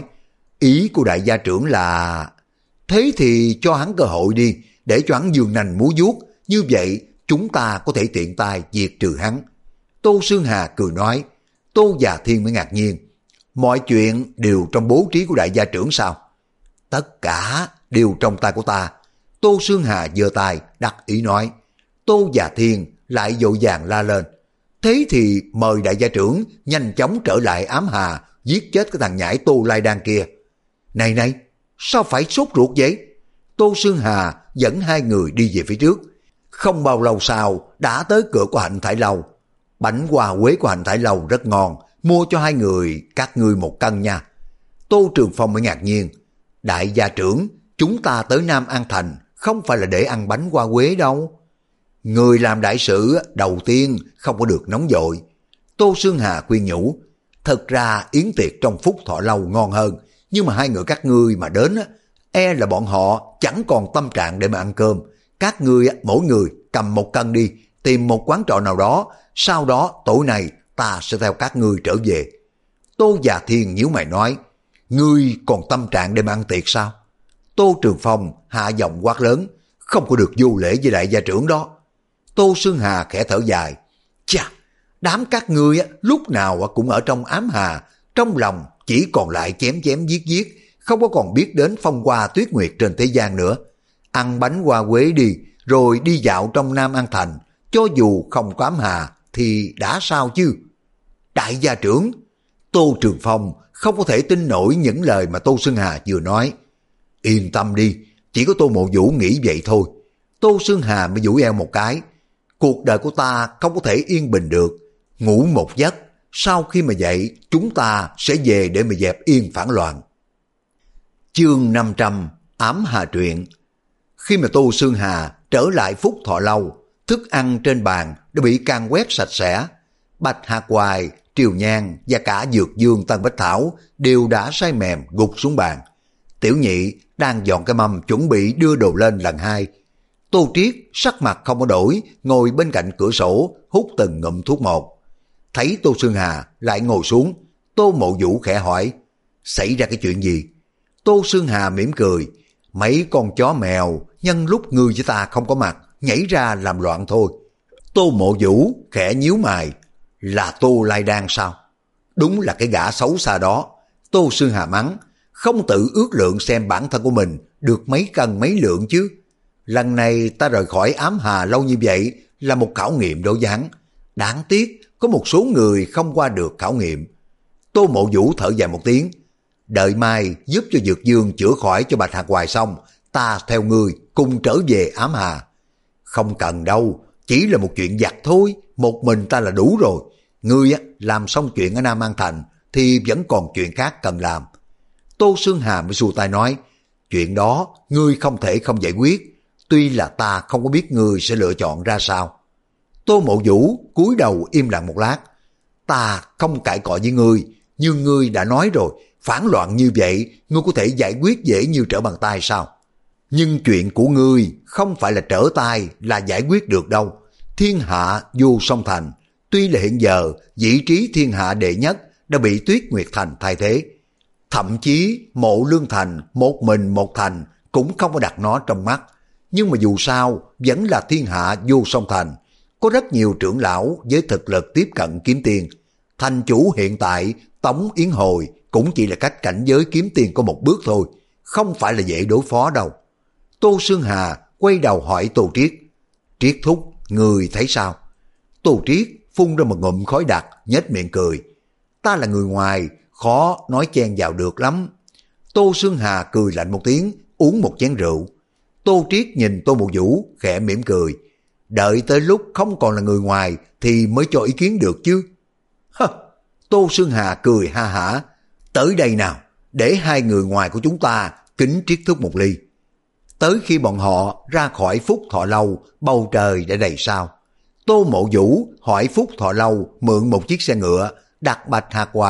ý của đại gia trưởng là... Thế thì cho hắn cơ hội đi, để cho hắn giương nành múa vuốt, như vậy chúng ta có thể tiện tay diệt trừ hắn. Tô Xương Hà cười nói. Tô Già Thiên mới ngạc nhiên, mọi chuyện đều trong bố trí của đại gia trưởng sao? Tất cả đều trong tay của ta. Tô Xương Hà giơ tay đắc ý nói. Tô Già Thiên lại vội vàng la lên, thế thì mời đại gia trưởng nhanh chóng trở lại Ám Hà, giết chết cái thằng nhãi Tô Lai Đan kia. Này này, sao phải sốt ruột vậy? Tô Xương Hà dẫn hai người đi về phía trước. Không bao lâu sau đã tới cửa của Hạnh Thải Lâu. Bánh hoa quế của Hạnh Thải Lâu rất ngon, mua cho hai người các ngươi một cân nha. Tô Trường Phong mới ngạc nhiên, đại gia trưởng, chúng ta tới Nam An Thành không phải là để ăn bánh hoa quế đâu. Người làm đại sự đầu tiên không có được nóng vội. Tô Xương Hà khuyên nhủ, thật ra yến tiệc trong Phúc Thọ Lâu ngon hơn, nhưng mà hai người các ngươi mà đến, e là bọn họ chẳng còn tâm trạng để mà ăn cơm. Các ngươi mỗi người cầm một cân đi, tìm một quán trọ nào đó, sau đó tối nay ta sẽ theo các ngươi trở về. Tô Già Thiên nhíu mày nói, ngươi còn tâm trạng để mà ăn tiệc sao? Tô Trường Phong hạ giọng quát lớn, không có được vô lễ với đại gia trưởng đó. Tô Xương Hà khẽ thở dài, chà, đám các ngươi lúc nào cũng ở trong Ám Hà, trong lòng chỉ còn lại chém chém giết giết, không có còn biết đến phong hoa tuyết nguyệt trên thế gian nữa. Ăn bánh hoa quế đi, rồi đi dạo trong Nam An Thành, cho dù không có Ám Hà thì đã sao chứ? Đại gia trưởng, Tô Trường Phong không có thể tin nổi những lời mà Tô Xương Hà vừa nói. Yên tâm đi, chỉ có Tô Mộ Vũ nghĩ vậy thôi. Tô Xương Hà mới duỗi eo một cái, cuộc đời của ta không có thể yên bình được. Ngủ một giấc, sau khi mà dậy chúng ta sẽ về để mà dẹp yên phản loạn. Chương năm trăm, Ám Hà truyện. Khi mà Tô Xương Hà trở lại Phúc Thọ Lâu, thức ăn trên bàn đã bị can quét sạch sẽ. Bạch Hạc Hoài, Triều Nhan và cả Dược Dương Tân Bách Thảo đều đã say mềm gục xuống bàn. Tiểu Nhị đang dọn cái mâm chuẩn bị đưa đồ lên lần hai. Tô Triết sắc mặt không có đổi, ngồi bên cạnh cửa sổ hút từng ngụm thuốc một. Thấy Tô Xương Hà lại ngồi xuống, Tô Mộ Vũ khẽ hỏi, xảy ra cái chuyện gì? Tô Xương Hà mỉm cười, mấy con chó mèo nhân lúc ngươi với ta không có mặt nhảy ra làm loạn thôi. Tô Mộ Vũ khẽ nhíu mày, là Tô Lai Đan sao? Đúng là cái gã xấu xa đó. Tô Xương Hà mắng, không tự ước lượng xem bản thân của mình được mấy cân mấy lượng chứ. Lần này ta rời khỏi Ám Hà lâu như vậy là một khảo nghiệm đối với hắn. Đáng tiếc có một số người không qua được khảo nghiệm. Tô Mộ Vũ thở dài một tiếng, đợi mai giúp cho Dược Dương chữa khỏi cho Bạch Hạc Hoài xong, ta theo ngươi cùng trở về Ám Hà. Không cần đâu, chỉ là một chuyện vặt thôi, một mình ta là đủ rồi. Ngươi làm xong chuyện ở Nam An Thành thì vẫn còn chuyện khác cần làm. Tô Xương Hà mới xua tay nói, chuyện đó ngươi không thể không giải quyết, tuy là ta không có biết ngươi sẽ lựa chọn ra sao. Tô Mộ Vũ cúi đầu im lặng một lát, ta không cãi cọ với ngươi, nhưng ngươi đã nói rồi, phản loạn như vậy ngươi có thể giải quyết dễ như trở bàn tay sao? Nhưng chuyện của ngươi không phải là trở tay là giải quyết được đâu. Thiên hạ vô song thành, tuy là hiện giờ vị trí thiên hạ đệ nhất đã bị Tuyết Nguyệt Thành thay thế. Thậm chí Mộ Lương Thành một mình một thành cũng không có đặt nó trong mắt. Nhưng mà dù sao vẫn là thiên hạ vô song thành. Có rất nhiều trưởng lão với thực lực tiếp cận kiếm tiền. Thành chủ hiện tại Tống Yến Hồi cũng chỉ là cách cảnh giới kiếm tiền có một bước thôi, không phải là dễ đối phó đâu. Tô Xương Hà quay đầu hỏi Tô Triết, Triết thúc, người thấy sao? Tô Triết phun ra một ngụm khói đặc, nhếch miệng cười, ta là người ngoài, khó nói chen vào được lắm. Tô Xương Hà cười lạnh một tiếng, uống một chén rượu. Tô Triết nhìn Tô Mộ Vũ khẽ mỉm cười, đợi tới lúc không còn là người ngoài thì mới cho ý kiến được chứ. Hơ, Tô Xương Hà cười ha hả, tới đây nào, để hai người ngoài của chúng ta kính Triết thúc một ly. Tới khi bọn họ ra khỏi Phúc Thọ Lâu, bầu trời đã đầy sao. Tô Mộ Vũ hỏi Phúc Thọ Lâu mượn một chiếc xe ngựa, đặt Bạch Hạc Hoài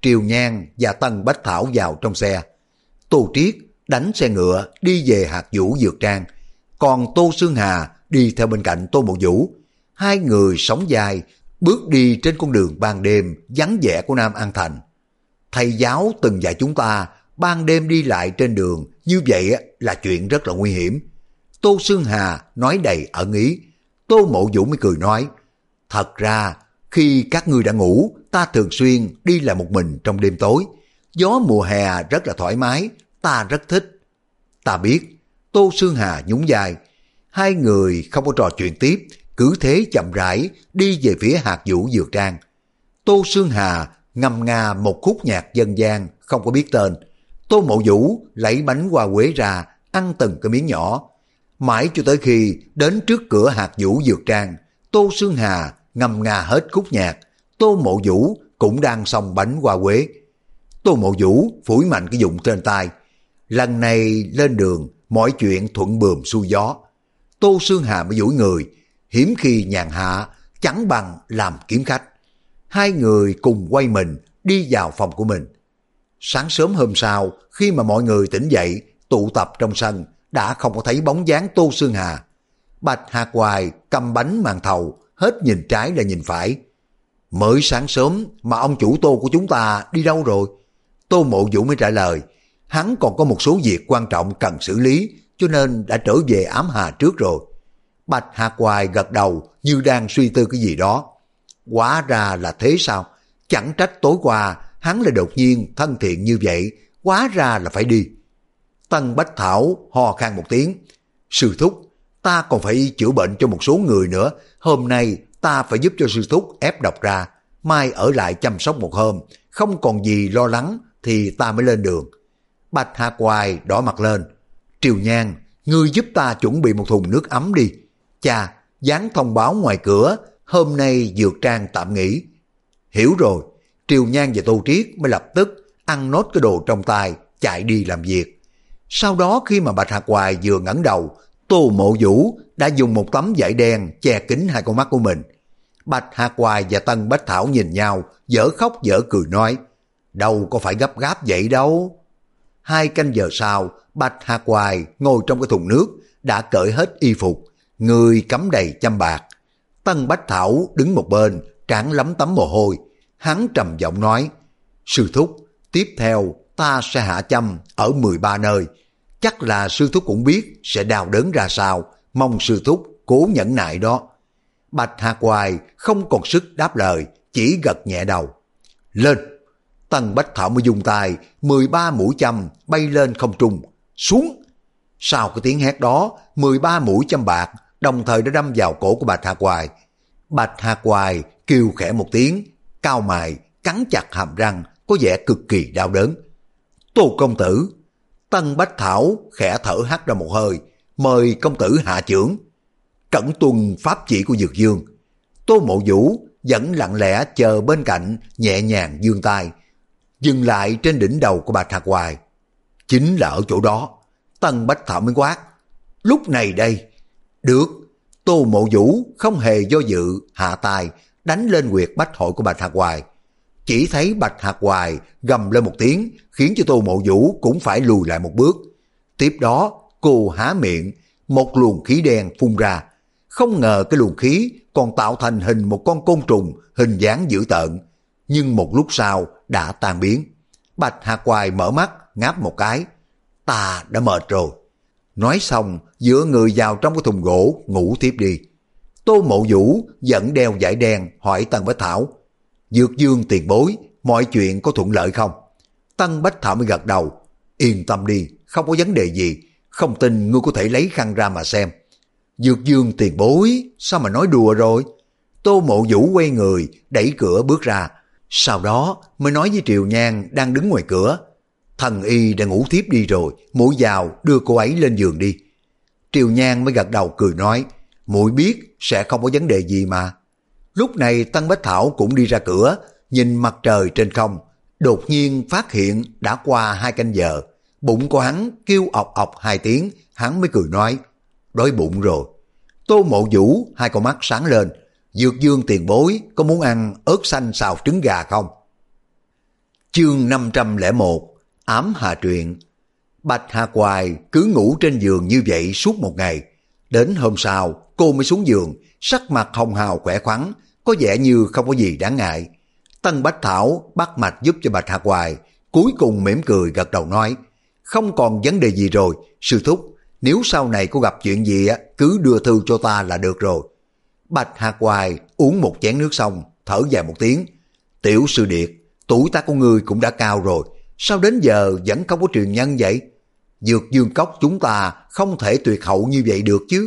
Triều Nhan và Tân Bách Thảo vào trong xe. Tô Triết đánh xe ngựa đi về Hạt Vũ Dược Trang, còn Tô Xương Hà đi theo bên cạnh Tô Mộ Vũ. Hai người sóng vai bước đi trên con đường ban đêm vắng vẻ của Nam An Thành. Thầy giáo từng dạy chúng ta ban đêm đi lại trên đường như vậy là chuyện rất là nguy hiểm. Tô Xương Hà nói đầy ẩn ý. Tô Mộ Vũ mới cười nói, thật ra khi các ngươi đã ngủ, ta thường xuyên đi lại một mình trong đêm tối. Gió mùa hè rất là thoải mái, ta rất thích. Ta biết. Tô Xương Hà nhún vai. Hai người không có trò chuyện tiếp, cứ thế chậm rãi đi về phía Hạt Vũ Dược Trang. Tô Xương Hà ngâm nga một khúc nhạc dân gian không có biết tên. Tô Mộ Vũ lấy bánh hoa quế ra, ăn từng cái miếng nhỏ. Mãi cho tới khi đến trước cửa Hạt Vũ Dược Trang, Tô Xương Hà ngâm nga hết khúc nhạc. Tô Mộ Vũ cũng đang xong bánh hoa quế. Tô Mộ Vũ phủi mạnh cái dụng trên tay. Lần này lên đường, mọi chuyện thuận buồm xuôi gió. Tô Xương Hà mới duỗi người, hiếm khi nhàn hạ, chẳng bằng làm kiếm khách. Hai người cùng quay mình đi vào phòng của mình. Sáng sớm hôm sau, khi mà mọi người tỉnh dậy, tụ tập trong sân, đã không có thấy bóng dáng Tô Xương Hà. Bạch Hạc Hoài cầm bánh màn thầu, hết nhìn trái là nhìn phải. Mới sáng sớm mà ông chủ Tô của chúng ta đi đâu rồi? Tô Mộ Vũ mới trả lời, hắn còn có một số việc quan trọng cần xử lý, cho nên đã trở về Ám Hà trước rồi. Bạch Hạc Hoài gật đầu như đang suy tư cái gì đó. Hóa ra là thế sao? Chẳng trách tối qua hắn lại đột nhiên thân thiện như vậy, hóa ra là phải đi. Tân Bách Thảo hò khan một tiếng. Sư thúc, ta còn phải chữa bệnh cho một số người nữa. Hôm nay ta phải giúp cho sư thúc ép độc ra. Mai ở lại chăm sóc một hôm. Không còn gì lo lắng thì ta mới lên đường. Bạch Hạc Hoài đỏ mặt lên. Triều Nhan, ngươi giúp ta chuẩn bị một thùng nước ấm đi. Cha, dán thông báo ngoài cửa, hôm nay Dược Trang tạm nghỉ. Hiểu rồi. Triều Nhan và Tô Triết mới lập tức ăn nốt cái đồ trong tay, chạy đi làm việc. Sau đó khi mà Bạch Hạc Hoài vừa ngẩng đầu, Tô Mộ Vũ đã dùng một tấm vải đen che kín hai con mắt của mình. Bạch Hạc Hoài và Tân Bách Thảo nhìn nhau, dở khóc dở cười nói, đâu có phải gấp gáp vậy đâu. Hai canh giờ sau, Bạch Hạc Hoài ngồi trong cái thùng nước, đã cởi hết y phục, người cắm đầy châm bạc. Tân Bách Thảo đứng một bên, trán lấm tấm mồ hôi. Hắn trầm giọng nói, sư thúc, tiếp theo ta sẽ hạ châm ở mười ba nơi. Chắc là sư thúc cũng biết sẽ đau đớn ra sao, mong sư thúc cố nhẫn nại đó. Bạch Hạc Hoài không còn sức đáp lời, chỉ gật nhẹ đầu. Lên! Tân Bách Thảo mới dùng tay, mười ba mũi châm bay lên không trung, xuống. Sau cái tiếng hét đó, mười ba mũi châm bạc đồng thời đã đâm vào cổ của Bạch Hạc Hoài. Bạch Hạc Hoài kêu khẽ một tiếng, cau mày, cắn chặt hàm răng, có vẻ cực kỳ đau đớn. Tô công tử! Tân Bách Thảo khẽ thở hắt ra một hơi, mời công tử hạ chưởng. Cẩn tuân pháp chỉ của Dược Dương. Tô Mộ Vũ vẫn lặng lẽ chờ bên cạnh, nhẹ nhàng giương tay, dừng lại trên đỉnh đầu của Bạch Hạc Hoài. Chính là ở chỗ đó. Tân Bách Thảo mới quát, lúc này đây. Được. Tô Mộ Vũ không hề do dự, hạ tay đánh lên huyệt bách hội của Bạch Hạc Hoài. Chỉ thấy Bạch Hạc Hoài gầm lên một tiếng, khiến cho Tô Mộ Vũ cũng phải lùi lại một bước. Tiếp đó cô há miệng, một luồng khí đen phun ra. Không ngờ cái luồng khí còn tạo thành hình một con côn trùng hình dáng dữ tợn, nhưng một lúc sau đã tan biến. Bạch Hạc Hoài mở mắt ngáp một cái. Ta đã mệt rồi. Nói xong dựa người vào trong cái thùng gỗ ngủ tiếp đi. Tô Mộ Vũ vẫn đeo vải đen hỏi Tân Bách Thảo, Dược Dương tiền bối, mọi chuyện có thuận lợi không? Tân Bách Thảo mới gật đầu. Yên tâm đi, không có vấn đề gì. Không tin ngươi có thể lấy khăn ra mà xem. Dược Dương tiền bối, sao mà nói đùa rồi? Tô Mộ Vũ quay người, đẩy cửa bước ra. Sau đó mới nói với Triều Nhan đang đứng ngoài cửa, thần y đã ngủ thiếp đi rồi, muội vào đưa cô ấy lên giường đi. Triều Nhan mới gật đầu cười nói, muội biết sẽ không có vấn đề gì mà. Lúc này Tân Bách Thảo cũng đi ra cửa, nhìn mặt trời trên không, đột nhiên phát hiện đã qua hai canh giờ. Bụng của hắn kêu ọc ọc hai tiếng, hắn mới cười nói, đói bụng rồi. Tô Mộ Vũ hai con mắt sáng lên, Dược Dương tiền bối có muốn ăn ớt xanh xào trứng gà không? Chương năm trăm lẻ một, ám hà truyện. Bạch Hạc Hoài cứ ngủ trên giường như vậy suốt một ngày. Đến hôm sau, cô mới xuống giường, sắc mặt hồng hào khỏe khoắn, có vẻ như không có gì đáng ngại. Tân Bách Thảo bắt mạch giúp cho Bạch Hạc Hoài, cuối cùng mỉm cười gật đầu nói, không còn vấn đề gì rồi, sư thúc, nếu sau này có gặp chuyện gì á, cứ đưa thư cho ta là được rồi. Bạch Hạc Hoài uống một chén nước xong, thở dài một tiếng, Tiểu sư điệt, tuổi tác của ngươi cũng đã cao rồi, sao đến giờ vẫn không có truyền nhân vậy? Dược Dương Cốc chúng ta không thể tuyệt hậu như vậy được chứ.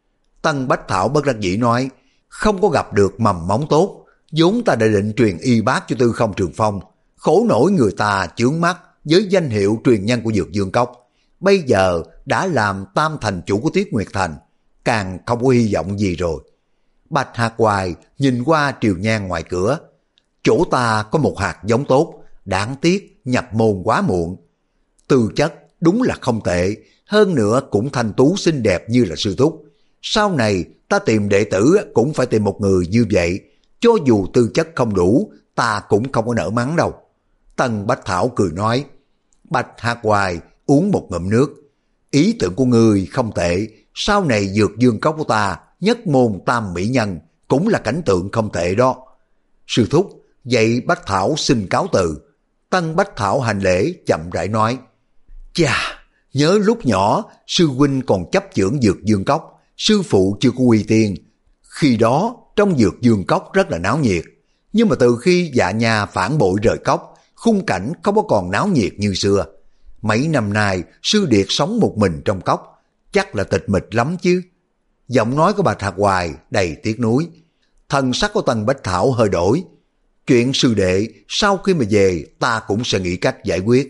Tân Bách Thảo bất đắc dĩ nói, không có gặp được mầm móng tốt, vốn ta đã định truyền y bác cho Tư Không Trường Phong, khổ nổi người ta chướng mắt với danh hiệu truyền nhân của Dược Dương Cốc. Bây giờ đã làm tam thành chủ của Tiết Nguyệt Thành, càng không có hy vọng gì rồi. Bạch Hạc Hoài nhìn qua Triều Nhan ngoài cửa, chỗ ta có một hạt giống tốt, đáng tiếc nhập môn quá muộn. Tư chất đúng là không tệ, hơn nữa cũng thanh tú xinh đẹp như là sư thúc. Sau này ta tìm đệ tử cũng phải tìm một người như vậy, cho dù tư chất không đủ, ta cũng không có nỡ mắng đâu. Tân Bách Thảo cười nói, Bạch Hạc Hoài uống một ngụm nước, ý tưởng của ngươi không tệ, sau này Dược Dương Cốc của ta, nhất môn tam mỹ nhân, cũng là cảnh tượng không tệ đó. Sư thúc, vậy Bách Thảo xin cáo từ. Tân Bách Thảo hành lễ chậm rãi nói, chà, nhớ lúc nhỏ sư huynh còn chấp chưởng Dược Dương Cốc, sư phụ chưa có uy tiên. Khi đó trong Dược Dương Cốc rất là náo nhiệt, nhưng mà từ khi Dạ Nha phản bội rời cốc, khung cảnh không có còn náo nhiệt như xưa. Mấy năm nay sư điệt sống một mình trong cốc, chắc là tịch mịch lắm chứ. Giọng nói của Bạch Hạc Hoài đầy tiếc nuối. Thần sắc của Tân Bách Thảo hơi đổi. Chuyện sư đệ sau khi mà về ta cũng sẽ nghĩ cách giải quyết.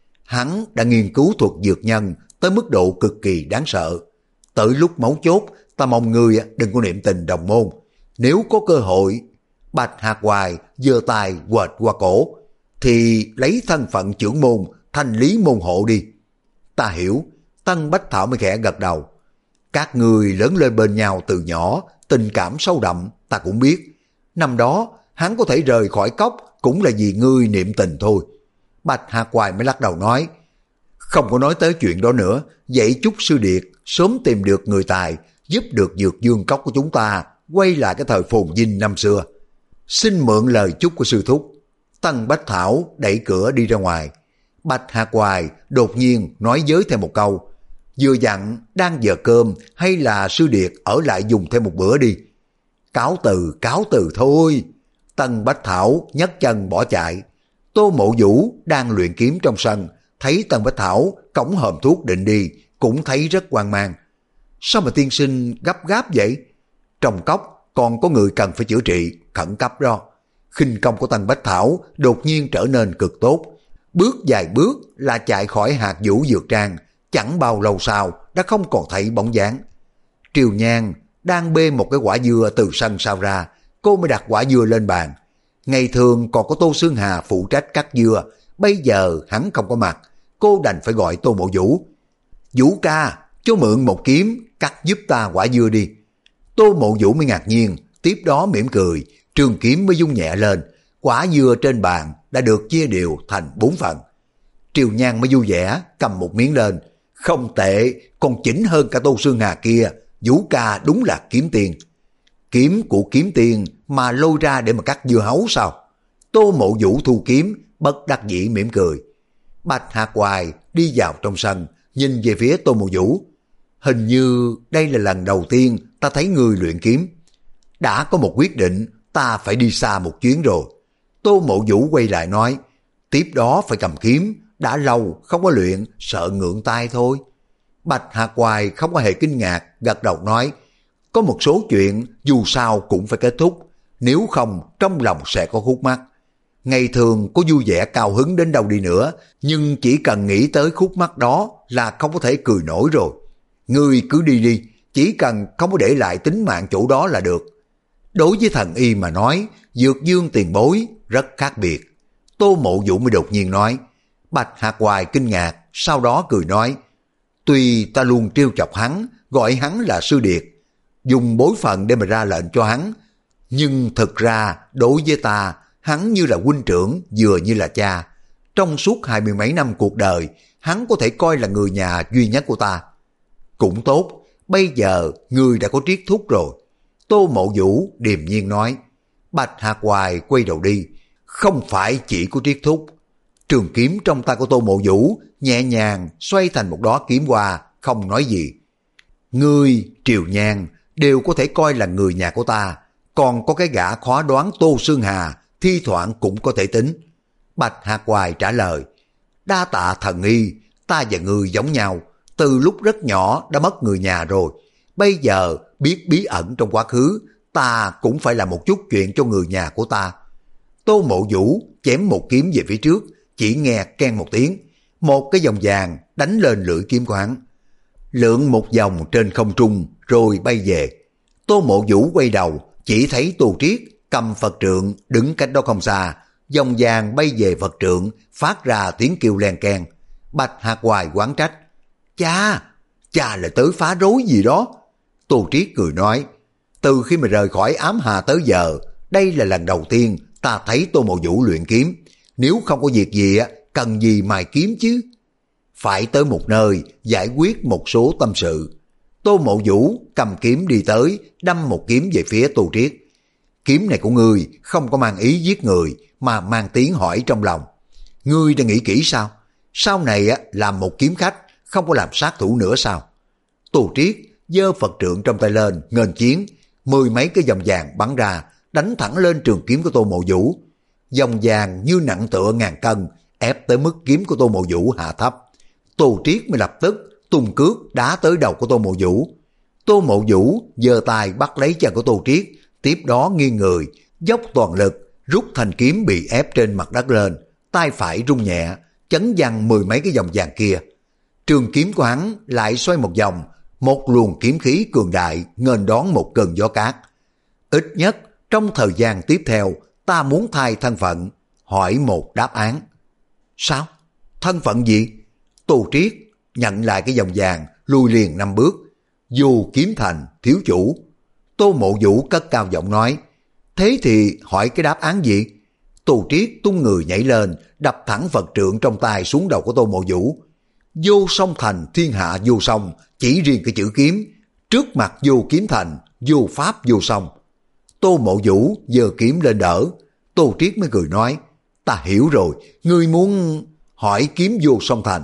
Hắn đã nghiên cứu thuật dược nhân tới mức độ cực kỳ đáng sợ. Tới lúc mấu chốt, ta mong ngươi đừng có niệm tình đồng môn. Nếu có cơ hội, Bạch Hạc Hoài giơ tay quệt qua cổ, thì lấy thân phận trưởng môn thanh lý môn hộ đi. Ta hiểu. Tân Bách Thảo mới khẽ gật đầu. Các người lớn lên bên nhau từ nhỏ, tình cảm sâu đậm, ta cũng biết. Năm đó, hắn có thể rời khỏi cốc cũng là vì ngươi niệm tình thôi. Bạch Hạc Hoài mới lắc đầu nói, không có nói tới chuyện đó nữa, vậy chúc sư điệt sớm tìm được người tài, giúp được Dược Dương Cốc của chúng ta quay lại cái thời phồn vinh năm xưa. Xin mượn lời chúc của sư thúc. Tân Bách Thảo đẩy cửa đi ra ngoài. Bạch Hạc Hoài đột nhiên nói với thêm một câu, vừa dặn đang giờ cơm hay là sư điệt ở lại dùng thêm một bữa đi. Cáo từ, cáo từ thôi. Tân Bách Thảo nhấc chân bỏ chạy. Tô Mộ Vũ đang luyện kiếm trong sân, thấy Tân Bách Thảo cõng hòm thuốc định đi, cũng thấy rất hoang mang. Sao mà tiên sinh gấp gáp vậy? Trong cốc còn có người cần phải chữa trị, khẩn cấp đó. Khinh công của Tân Bách Thảo đột nhiên trở nên cực tốt. Bước vài bước là chạy khỏi hạt vũ dược trang, chẳng bao lâu sau đã không còn thấy bóng dáng. Triều Nhan đang bê một cái quả dưa từ sân sau ra, cô mới đặt quả dưa lên bàn. Ngày thường còn có Tô Xương Hà phụ trách cắt dưa, bây giờ hắn không có mặt, cô đành phải gọi Tô Mộ Vũ. Vũ ca, cho mượn một kiếm, cắt giúp ta quả dưa đi. Tô Mộ Vũ mới ngạc nhiên, tiếp đó mỉm cười, trường kiếm mới rung nhẹ lên, quả dưa trên bàn đã được chia đều thành bốn phần. Triều Nhan mới vui vẻ cầm một miếng lên, không tệ, còn chỉnh hơn cả Tô Xương Hà kia, Vũ ca đúng là kiếm tiền. Kiếm của kiếm tiền mà lôi ra để mà cắt dưa hấu sao? Tô Mộ Vũ thu kiếm, bất đắc dĩ mỉm cười. Bạch Hạc Hoài đi vào trong sân, nhìn về phía Tô Mộ Vũ. Hình như đây là lần đầu tiên ta thấy người luyện kiếm. Đã có một quyết định, ta phải đi xa một chuyến rồi. Tô Mộ Vũ quay lại nói, tiếp đó phải cầm kiếm, đã lâu không có luyện, sợ ngượng tay thôi. Bạch Hạc Hoài không có hề kinh ngạc, gật đầu nói, có một số chuyện dù sao cũng phải kết thúc, nếu không trong lòng sẽ có khúc mắc. Ngày thường có vui vẻ cao hứng đến đâu đi nữa, nhưng chỉ cần nghĩ tới khúc mắc đó là không có thể cười nổi rồi. Ngươi cứ đi đi, chỉ cần không có để lại tính mạng chỗ đó là được. Đối với thần y mà nói, Dược Dương tiền bối rất khác biệt. Tô Mộ Vũ mới đột nhiên nói. Bạch Hạc Hoài kinh ngạc, sau đó cười nói, tuy ta luôn trêu chọc hắn, gọi hắn là sư điệt, dùng bối phận để mà ra lệnh cho hắn, nhưng thực ra đối với ta, hắn như là huynh trưởng, vừa như là cha. Trong suốt hai mươi mấy năm cuộc đời, hắn có thể coi là người nhà duy nhất của ta. Cũng tốt, bây giờ ngươi đã có triết thúc rồi. Tô Mộ Vũ điềm nhiên nói. Bạch Hạc Hoài quay đầu đi. Không phải chỉ có triết thúc. Trường kiếm trong tay của Tô Mộ Vũ nhẹ nhàng xoay thành một đóa kiếm hoa, không nói gì. Ngươi, Triều Nhan đều có thể coi là người nhà của ta. Còn có cái gã khó đoán Tô Sương Hà thi thoảng cũng có thể tính. Bạch Hạc Hoài trả lời. Đa tạ thần y, ta và ngươi giống nhau. Từ lúc rất nhỏ đã mất người nhà rồi. Bây giờ biết bí ẩn trong quá khứ, ta cũng phải làm một chút chuyện cho người nhà của ta. Tô Mộ Vũ chém một kiếm về phía trước, chỉ nghe keng một tiếng, một cái vòng vàng đánh lên lưỡi kiếm của hắn. Lượn một vòng trên không trung rồi bay về. Tô Mộ Vũ quay đầu, chỉ thấy Tô Triết cầm Phật trượng đứng cách đó không xa, vòng vàng bay về Phật trượng, phát ra tiếng kêu len keng. Bạch Hạc Hoài oán trách. Cha, cha lại tới phá rối gì đó. Tô Triết cười nói, từ khi mà rời khỏi Ám Hà tới giờ, đây là lần đầu tiên ta thấy Tô Mộ Vũ luyện kiếm. Nếu không có việc gì á, cần gì mài kiếm chứ? Phải tới một nơi giải quyết một số tâm sự. Tô Mộ Vũ cầm kiếm đi tới, đâm một kiếm về phía Tô Triết. Kiếm này của ngươi không có mang ý giết người, mà mang tiếng hỏi trong lòng. Ngươi đã nghĩ kỹ sao? Sau này á, làm một kiếm khách, không có làm sát thủ nữa sao? Tô Triết giơ Phật trượng trong tay lên, nghênh chiến. Mười mấy cái vòng vàng bắn ra, đánh thẳng lên trường kiếm của Tô Mộ Vũ. Vòng vàng như nặng tựa ngàn cân, ép tới mức kiếm của Tô Mộ Vũ hạ thấp. Tô Triết mới lập tức tung cước đá tới đầu của Tô Mộ Vũ. Tô Mộ Vũ giơ tay bắt lấy chân của Tô Triết, tiếp đó nghiêng người, dốc toàn lực, rút thanh kiếm bị ép trên mặt đất lên, tay phải rung nhẹ, chấn văng mười mấy cái vòng vàng kia. Trường kiếm của hắn lại xoay một vòng, một luồng kiếm khí cường đại nghênh đón một cơn gió cát. Ít nhất trong thời gian tiếp theo, ta muốn thay thân phận, hỏi một đáp án. Sao? Thân phận gì? Tô Triết nhận lại cái vòng vàng, lùi liền năm bước. Dù kiếm thành thiếu chủ. Tô Mộ Vũ cất cao giọng nói. Thế thì hỏi cái đáp án gì? Tô Triết tung người nhảy lên, đập thẳng Phật trượng trong tay xuống đầu của Tô Mộ Vũ. Vô song thành thiên hạ vô song, chỉ riêng cái chữ kiếm. Trước mặt vô kiếm thành, vô pháp vô song. Tô Mộ Vũ giơ kiếm lên đỡ. Tô Triết mới cười nói. Ta hiểu rồi, ngươi muốn hỏi kiếm vô song thành.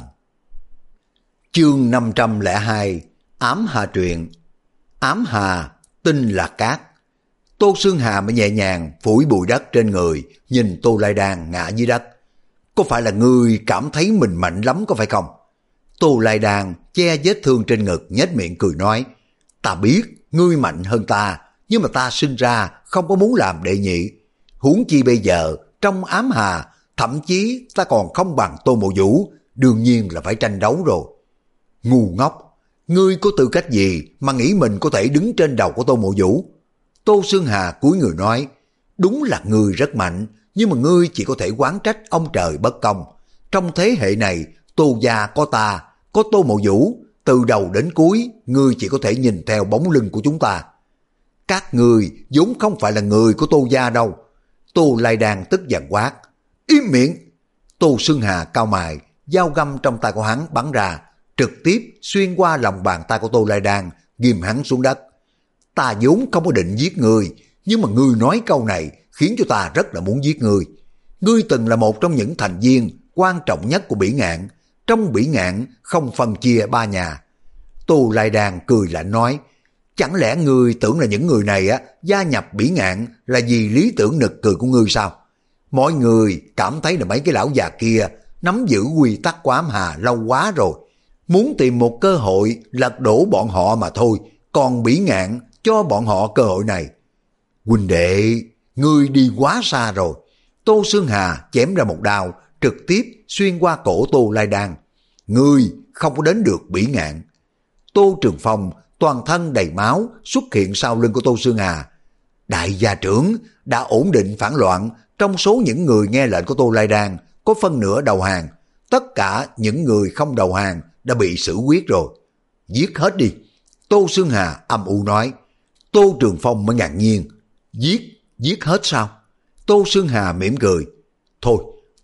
Chương năm trăm lẻ hai. Ám Hà truyện. Ám Hà, tinh là cát. Tô Sương Hà mới nhẹ nhàng phủi bụi đất trên người, nhìn Tô Lai Đan ngã dưới đất. Có phải là ngươi cảm thấy mình mạnh lắm có phải không? Tô Lai Đan che vết thương trên ngực, nhếch miệng cười nói. Ta biết ngươi mạnh hơn ta, nhưng mà ta sinh ra không có muốn làm đệ nhị. Huống chi bây giờ trong Ám Hà, thậm chí ta còn không bằng Tô Mộ Vũ, đương nhiên là phải tranh đấu rồi. Ngu ngốc, ngươi có tư cách gì mà nghĩ mình có thể đứng trên đầu của Tô Mộ Vũ? Tô Sương Hà cúi người nói, đúng là ngươi rất mạnh, nhưng mà ngươi chỉ có thể oán trách ông trời bất công. Trong thế hệ này, Tô gia có ta, có Tô Mộ Vũ, từ đầu đến cuối, ngươi chỉ có thể nhìn theo bóng lưng của chúng ta. Các ngươi vốn không phải là người của Tô gia đâu. Tô Lai Đan tức giận quát. Im miệng! Tô Sương Hà cau mày, dao găm trong tay của hắn bắn ra, trực tiếp xuyên qua lòng bàn tay của Tô Lai Đan, ghim hắn xuống đất. Ta vốn không có định giết ngươi, nhưng mà ngươi nói câu này khiến cho ta rất là muốn giết ngươi. Ngươi từng là một trong những thành viên quan trọng nhất của Bỉ Ngạn. Trong Bỉ Ngạn không phân chia ba nhà. Tô Lai Đan cười lạnh nói, chẳng lẽ ngươi tưởng là những người này á gia nhập Bỉ Ngạn là vì lý tưởng nực cười của ngươi sao? Mọi người cảm thấy là mấy cái lão già kia nắm giữ quy tắc của Ám Hà lâu quá rồi, muốn tìm một cơ hội lật đổ bọn họ mà thôi, còn Bỉ Ngạn cho bọn họ cơ hội này. Huynh đệ, ngươi đi quá xa rồi. Tô Sương Hà chém ra một đao, trực tiếp xuyên qua cổ Tô Lai Đan. Ngươi không có đến được Bỉ Ngạn. Tô Trường Phong toàn thân đầy máu xuất hiện sau lưng của Tô Sương Hà. Đại gia trưởng đã ổn định phản loạn, trong số những người nghe lệnh của Tô Lai Đan có phân nửa đầu hàng. Tất cả những người không đầu hàng đã bị xử quyết rồi. Giết hết đi. Tô Sương Hà âm u nói. Tô Trường Phong mới ngạc nhiên. Giết, giết hết sao? Tô Sương Hà mỉm cười. Thôi,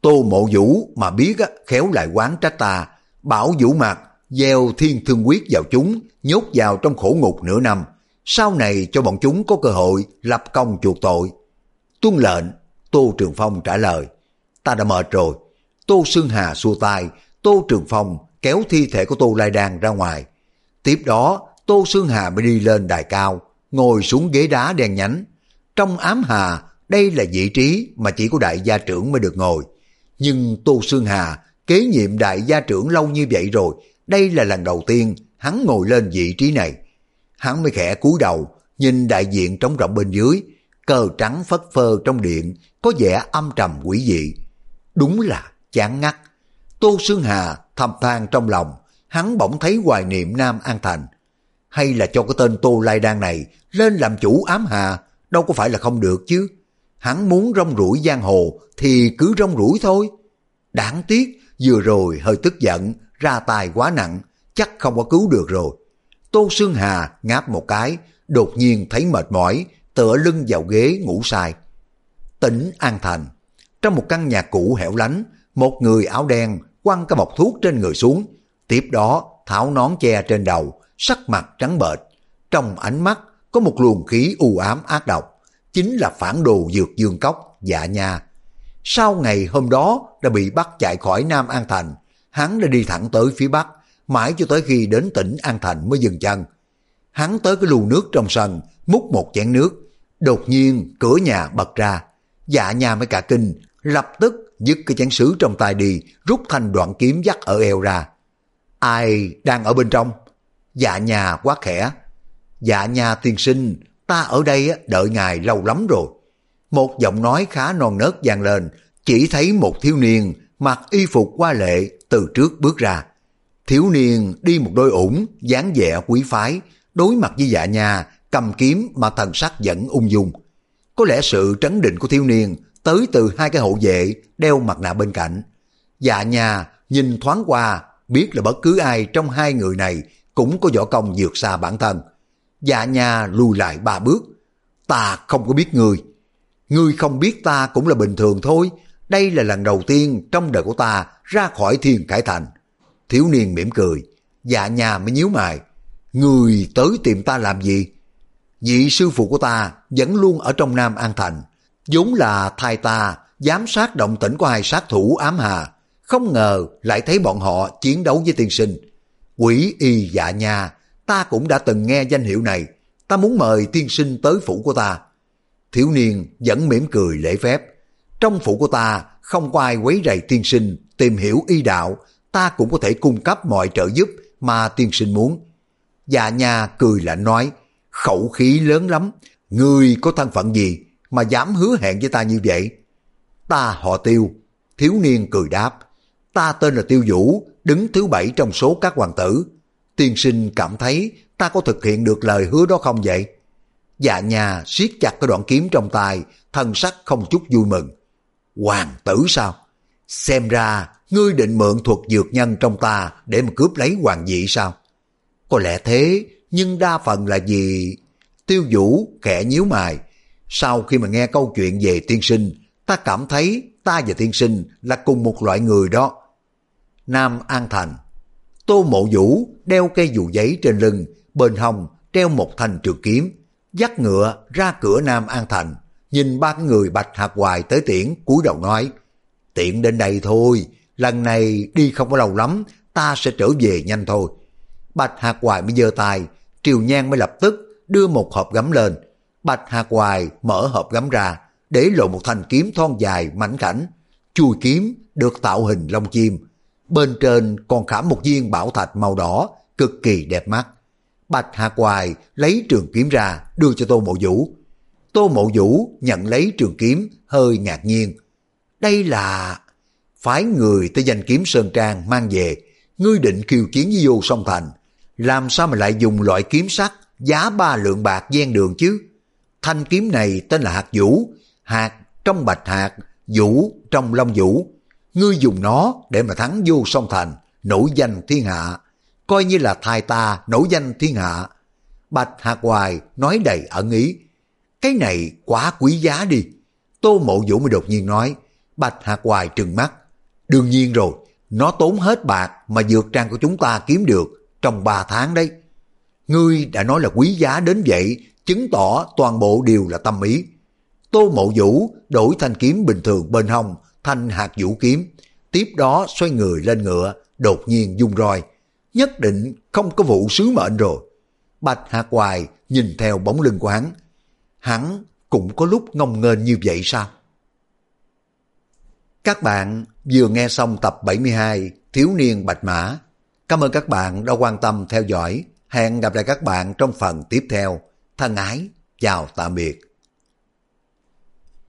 Tô Mộ Vũ mà biết á, khéo lại oán trách ta, bảo Vũ Mặt gieo thiên thương quyết vào chúng, nhốt vào trong khổ ngục nửa năm, sau này cho bọn chúng có cơ hội lập công chuộc tội. Tuân lệnh. Tô Trường Phong trả lời. Ta đã mệt rồi. Tô Xương Hà xua tay, Tô Trường Phong kéo thi thể của Tô Lai Đan ra ngoài. Tiếp đó Tô Xương Hà mới đi lên đài cao, ngồi xuống ghế đá đen nhánh. Trong ám hà, đây là vị trí mà chỉ có đại gia trưởng mới được ngồi. Nhưng Tô Xương Hà kế nhiệm đại gia trưởng lâu như vậy rồi, đây là lần đầu tiên hắn ngồi lên vị trí này. Hắn mới khẽ cúi đầu, nhìn đại diện trống rỗng bên dưới, cờ trắng phất phơ trong điện, có vẻ âm trầm quỷ dị. Đúng là chán ngắt. Tô Xương Hà thầm than trong lòng, hắn bỗng thấy hoài niệm Nam An Thành. Hay là cho cái tên Tô Lai Đan này lên làm chủ ám hà, đâu có phải là không được chứ. Hắn muốn rong ruổi giang hồ thì cứ rong ruổi thôi. Đáng tiếc vừa rồi hơi tức giận, ra tay quá nặng, chắc không có cứu được rồi. Tô Xương Hà ngáp một cái, đột nhiên thấy mệt mỏi, tựa lưng vào ghế ngủ say. Tỉnh An Thành. Trong một căn nhà cũ hẻo lánh, một người áo đen quăng cái bọc thuốc trên người xuống, tiếp đó tháo nón che trên đầu, sắc mặt trắng bệch. Trong ánh mắt có một luồng khí u ám ác độc, chính là phản đồ Dược Dương Cốc, Dạ Nha. Sau ngày hôm đó đã bị bắt chạy khỏi Nam An Thành, hắn đã đi thẳng tới phía Bắc, mãi cho tới khi đến tỉnh An Thành mới dừng chân. Hắn tới cái lu nước trong sân, múc một chén nước, đột nhiên cửa nhà bật ra. Dạ Nha mới cả kinh, lập tức dứt cái chén sứ trong tay đi, rút thanh đoạn kiếm dắt ở eo ra. Ai đang ở bên trong? Dạ Nha quát khẽ. Dạ Nha tiên sinh, ta ở đây đợi ngài lâu lắm rồi. Một giọng nói khá non nớt vang lên, chỉ thấy một thiếu niên mặc y phục hoa lệ từ trước bước ra. Thiếu niên đi một đôi ủng, dáng vẻ quý phái, đối mặt với Dạ Nha, cầm kiếm mà thần sắc vẫn ung dung. Có lẽ sự trấn định của thiếu niên tới từ hai cái hộ vệ đeo mặt nạ bên cạnh. Dạ Nha nhìn thoáng qua, biết là bất cứ ai trong hai người này cũng có võ công vượt xa bản thân. Dạ Nha lùi lại ba bước. Ta không có biết ngươi. Ngươi không biết ta cũng là bình thường thôi. Đây là lần đầu tiên trong đời của ta ra khỏi Thiên Cải Thành. Thiếu niên mỉm cười. Dạ Nha mới nhíu mày. Ngươi tới tìm ta làm gì? Vị sư phụ của ta vẫn luôn ở trong Nam An Thành, vốn là thay ta giám sát động tĩnh của hai sát thủ ám hà, không ngờ lại thấy bọn họ chiến đấu với tiên sinh. Quỷ y Dạ Nha, ta cũng đã từng nghe danh hiệu này, ta muốn mời tiên sinh tới phủ của ta. Thiếu niên vẫn mỉm cười lễ phép. Trong phủ của ta không có ai quấy rầy tiên sinh tìm hiểu y đạo, ta cũng có thể cung cấp mọi trợ giúp mà tiên sinh muốn. Dạ Nha cười lạnh nói, khẩu khí lớn lắm, ngươi có thân phận gì mà dám hứa hẹn với ta như vậy? Ta họ Tiêu. Thiếu niên cười đáp, ta tên là Tiêu Vũ, đứng thứ bảy trong số các hoàng tử. Tiên sinh cảm thấy ta có thực hiện được lời hứa đó không vậy? Dạ Nha siết chặt cái đoạn kiếm trong tay, thân sắc không chút vui mừng. Hoàng tử sao? Xem ra ngươi định mượn thuật dược nhân trong ta để mà cướp lấy hoàng vị sao? Có lẽ thế, nhưng đa phần là gì? Tiêu Vũ khẽ nhíu mày. Sau khi mà nghe câu chuyện về tiên sinh, ta cảm thấy ta và tiên sinh là cùng một loại người đó. Nam An Thành. Tô Mộ Vũ đeo cây dù giấy trên lưng, bên hông treo một thanh trường kiếm, dắt ngựa ra cửa Nam An Thành, nhìn ba người Bạch Hạc Hoài tới tiễn, cúi đầu nói, tiện đến đây thôi, lần này đi không có lâu lắm, ta sẽ trở về nhanh thôi. Bạch Hạc Hoài mới giơ tay, Triều Nhan mới lập tức đưa một hộp gấm lên. Bạch Hạc Hoài mở hộp gấm ra, để lộ một thanh kiếm thon dài mảnh khảnh. Chuôi kiếm được tạo hình lông chim, bên trên còn khảm một viên bảo thạch màu đỏ, cực kỳ đẹp mắt. Bạch Hạc Hoài lấy trường kiếm ra, đưa cho Tô Mộ Vũ. Tô Mộ Vũ nhận lấy trường kiếm, hơi ngạc nhiên. Đây là... phái người tới danh kiếm Sơn Trang mang về, ngươi định khiêu chiến với Vô Song Thành, làm sao mà lại dùng loại kiếm sắt giá ba lượng bạc ven đường chứ? Thanh kiếm này tên là Hạt Vũ, hạt trong bạch hạt, vũ trong long vũ. Ngươi dùng nó để mà thắng Vô Song Thành, nổi danh thiên hạ, coi như là thay ta nổi danh thiên hạ. Bạch Hạc Hoài nói đầy ẩn ý. Cái này quá quý giá đi. Tô Mộ Vũ mới đột nhiên nói, Bạch Hạc Hoài trừng mắt. Đương nhiên rồi, nó tốn hết bạc mà dược trang của chúng ta kiếm được trong ba tháng đấy. Ngươi đã nói là quý giá đến vậy, chứng tỏ toàn bộ đều là tâm ý. Tô Mộ Vũ đổi thanh kiếm bình thường bên hông thành hạt vũ kiếm, tiếp đó xoay người lên ngựa, đột nhiên vung roi. Nhất định không có vụ sứ mệnh rồi. Bạch Hạc Hoài nhìn theo bóng lưng của hắn. Hắn cũng có lúc ngông nghênh như vậy sao? Các bạn vừa nghe xong tập bảy mươi hai Thiếu niên Bạch Mã. Cảm ơn các bạn đã quan tâm theo dõi. Hẹn gặp lại các bạn trong phần tiếp theo. Thân ái, chào tạm biệt.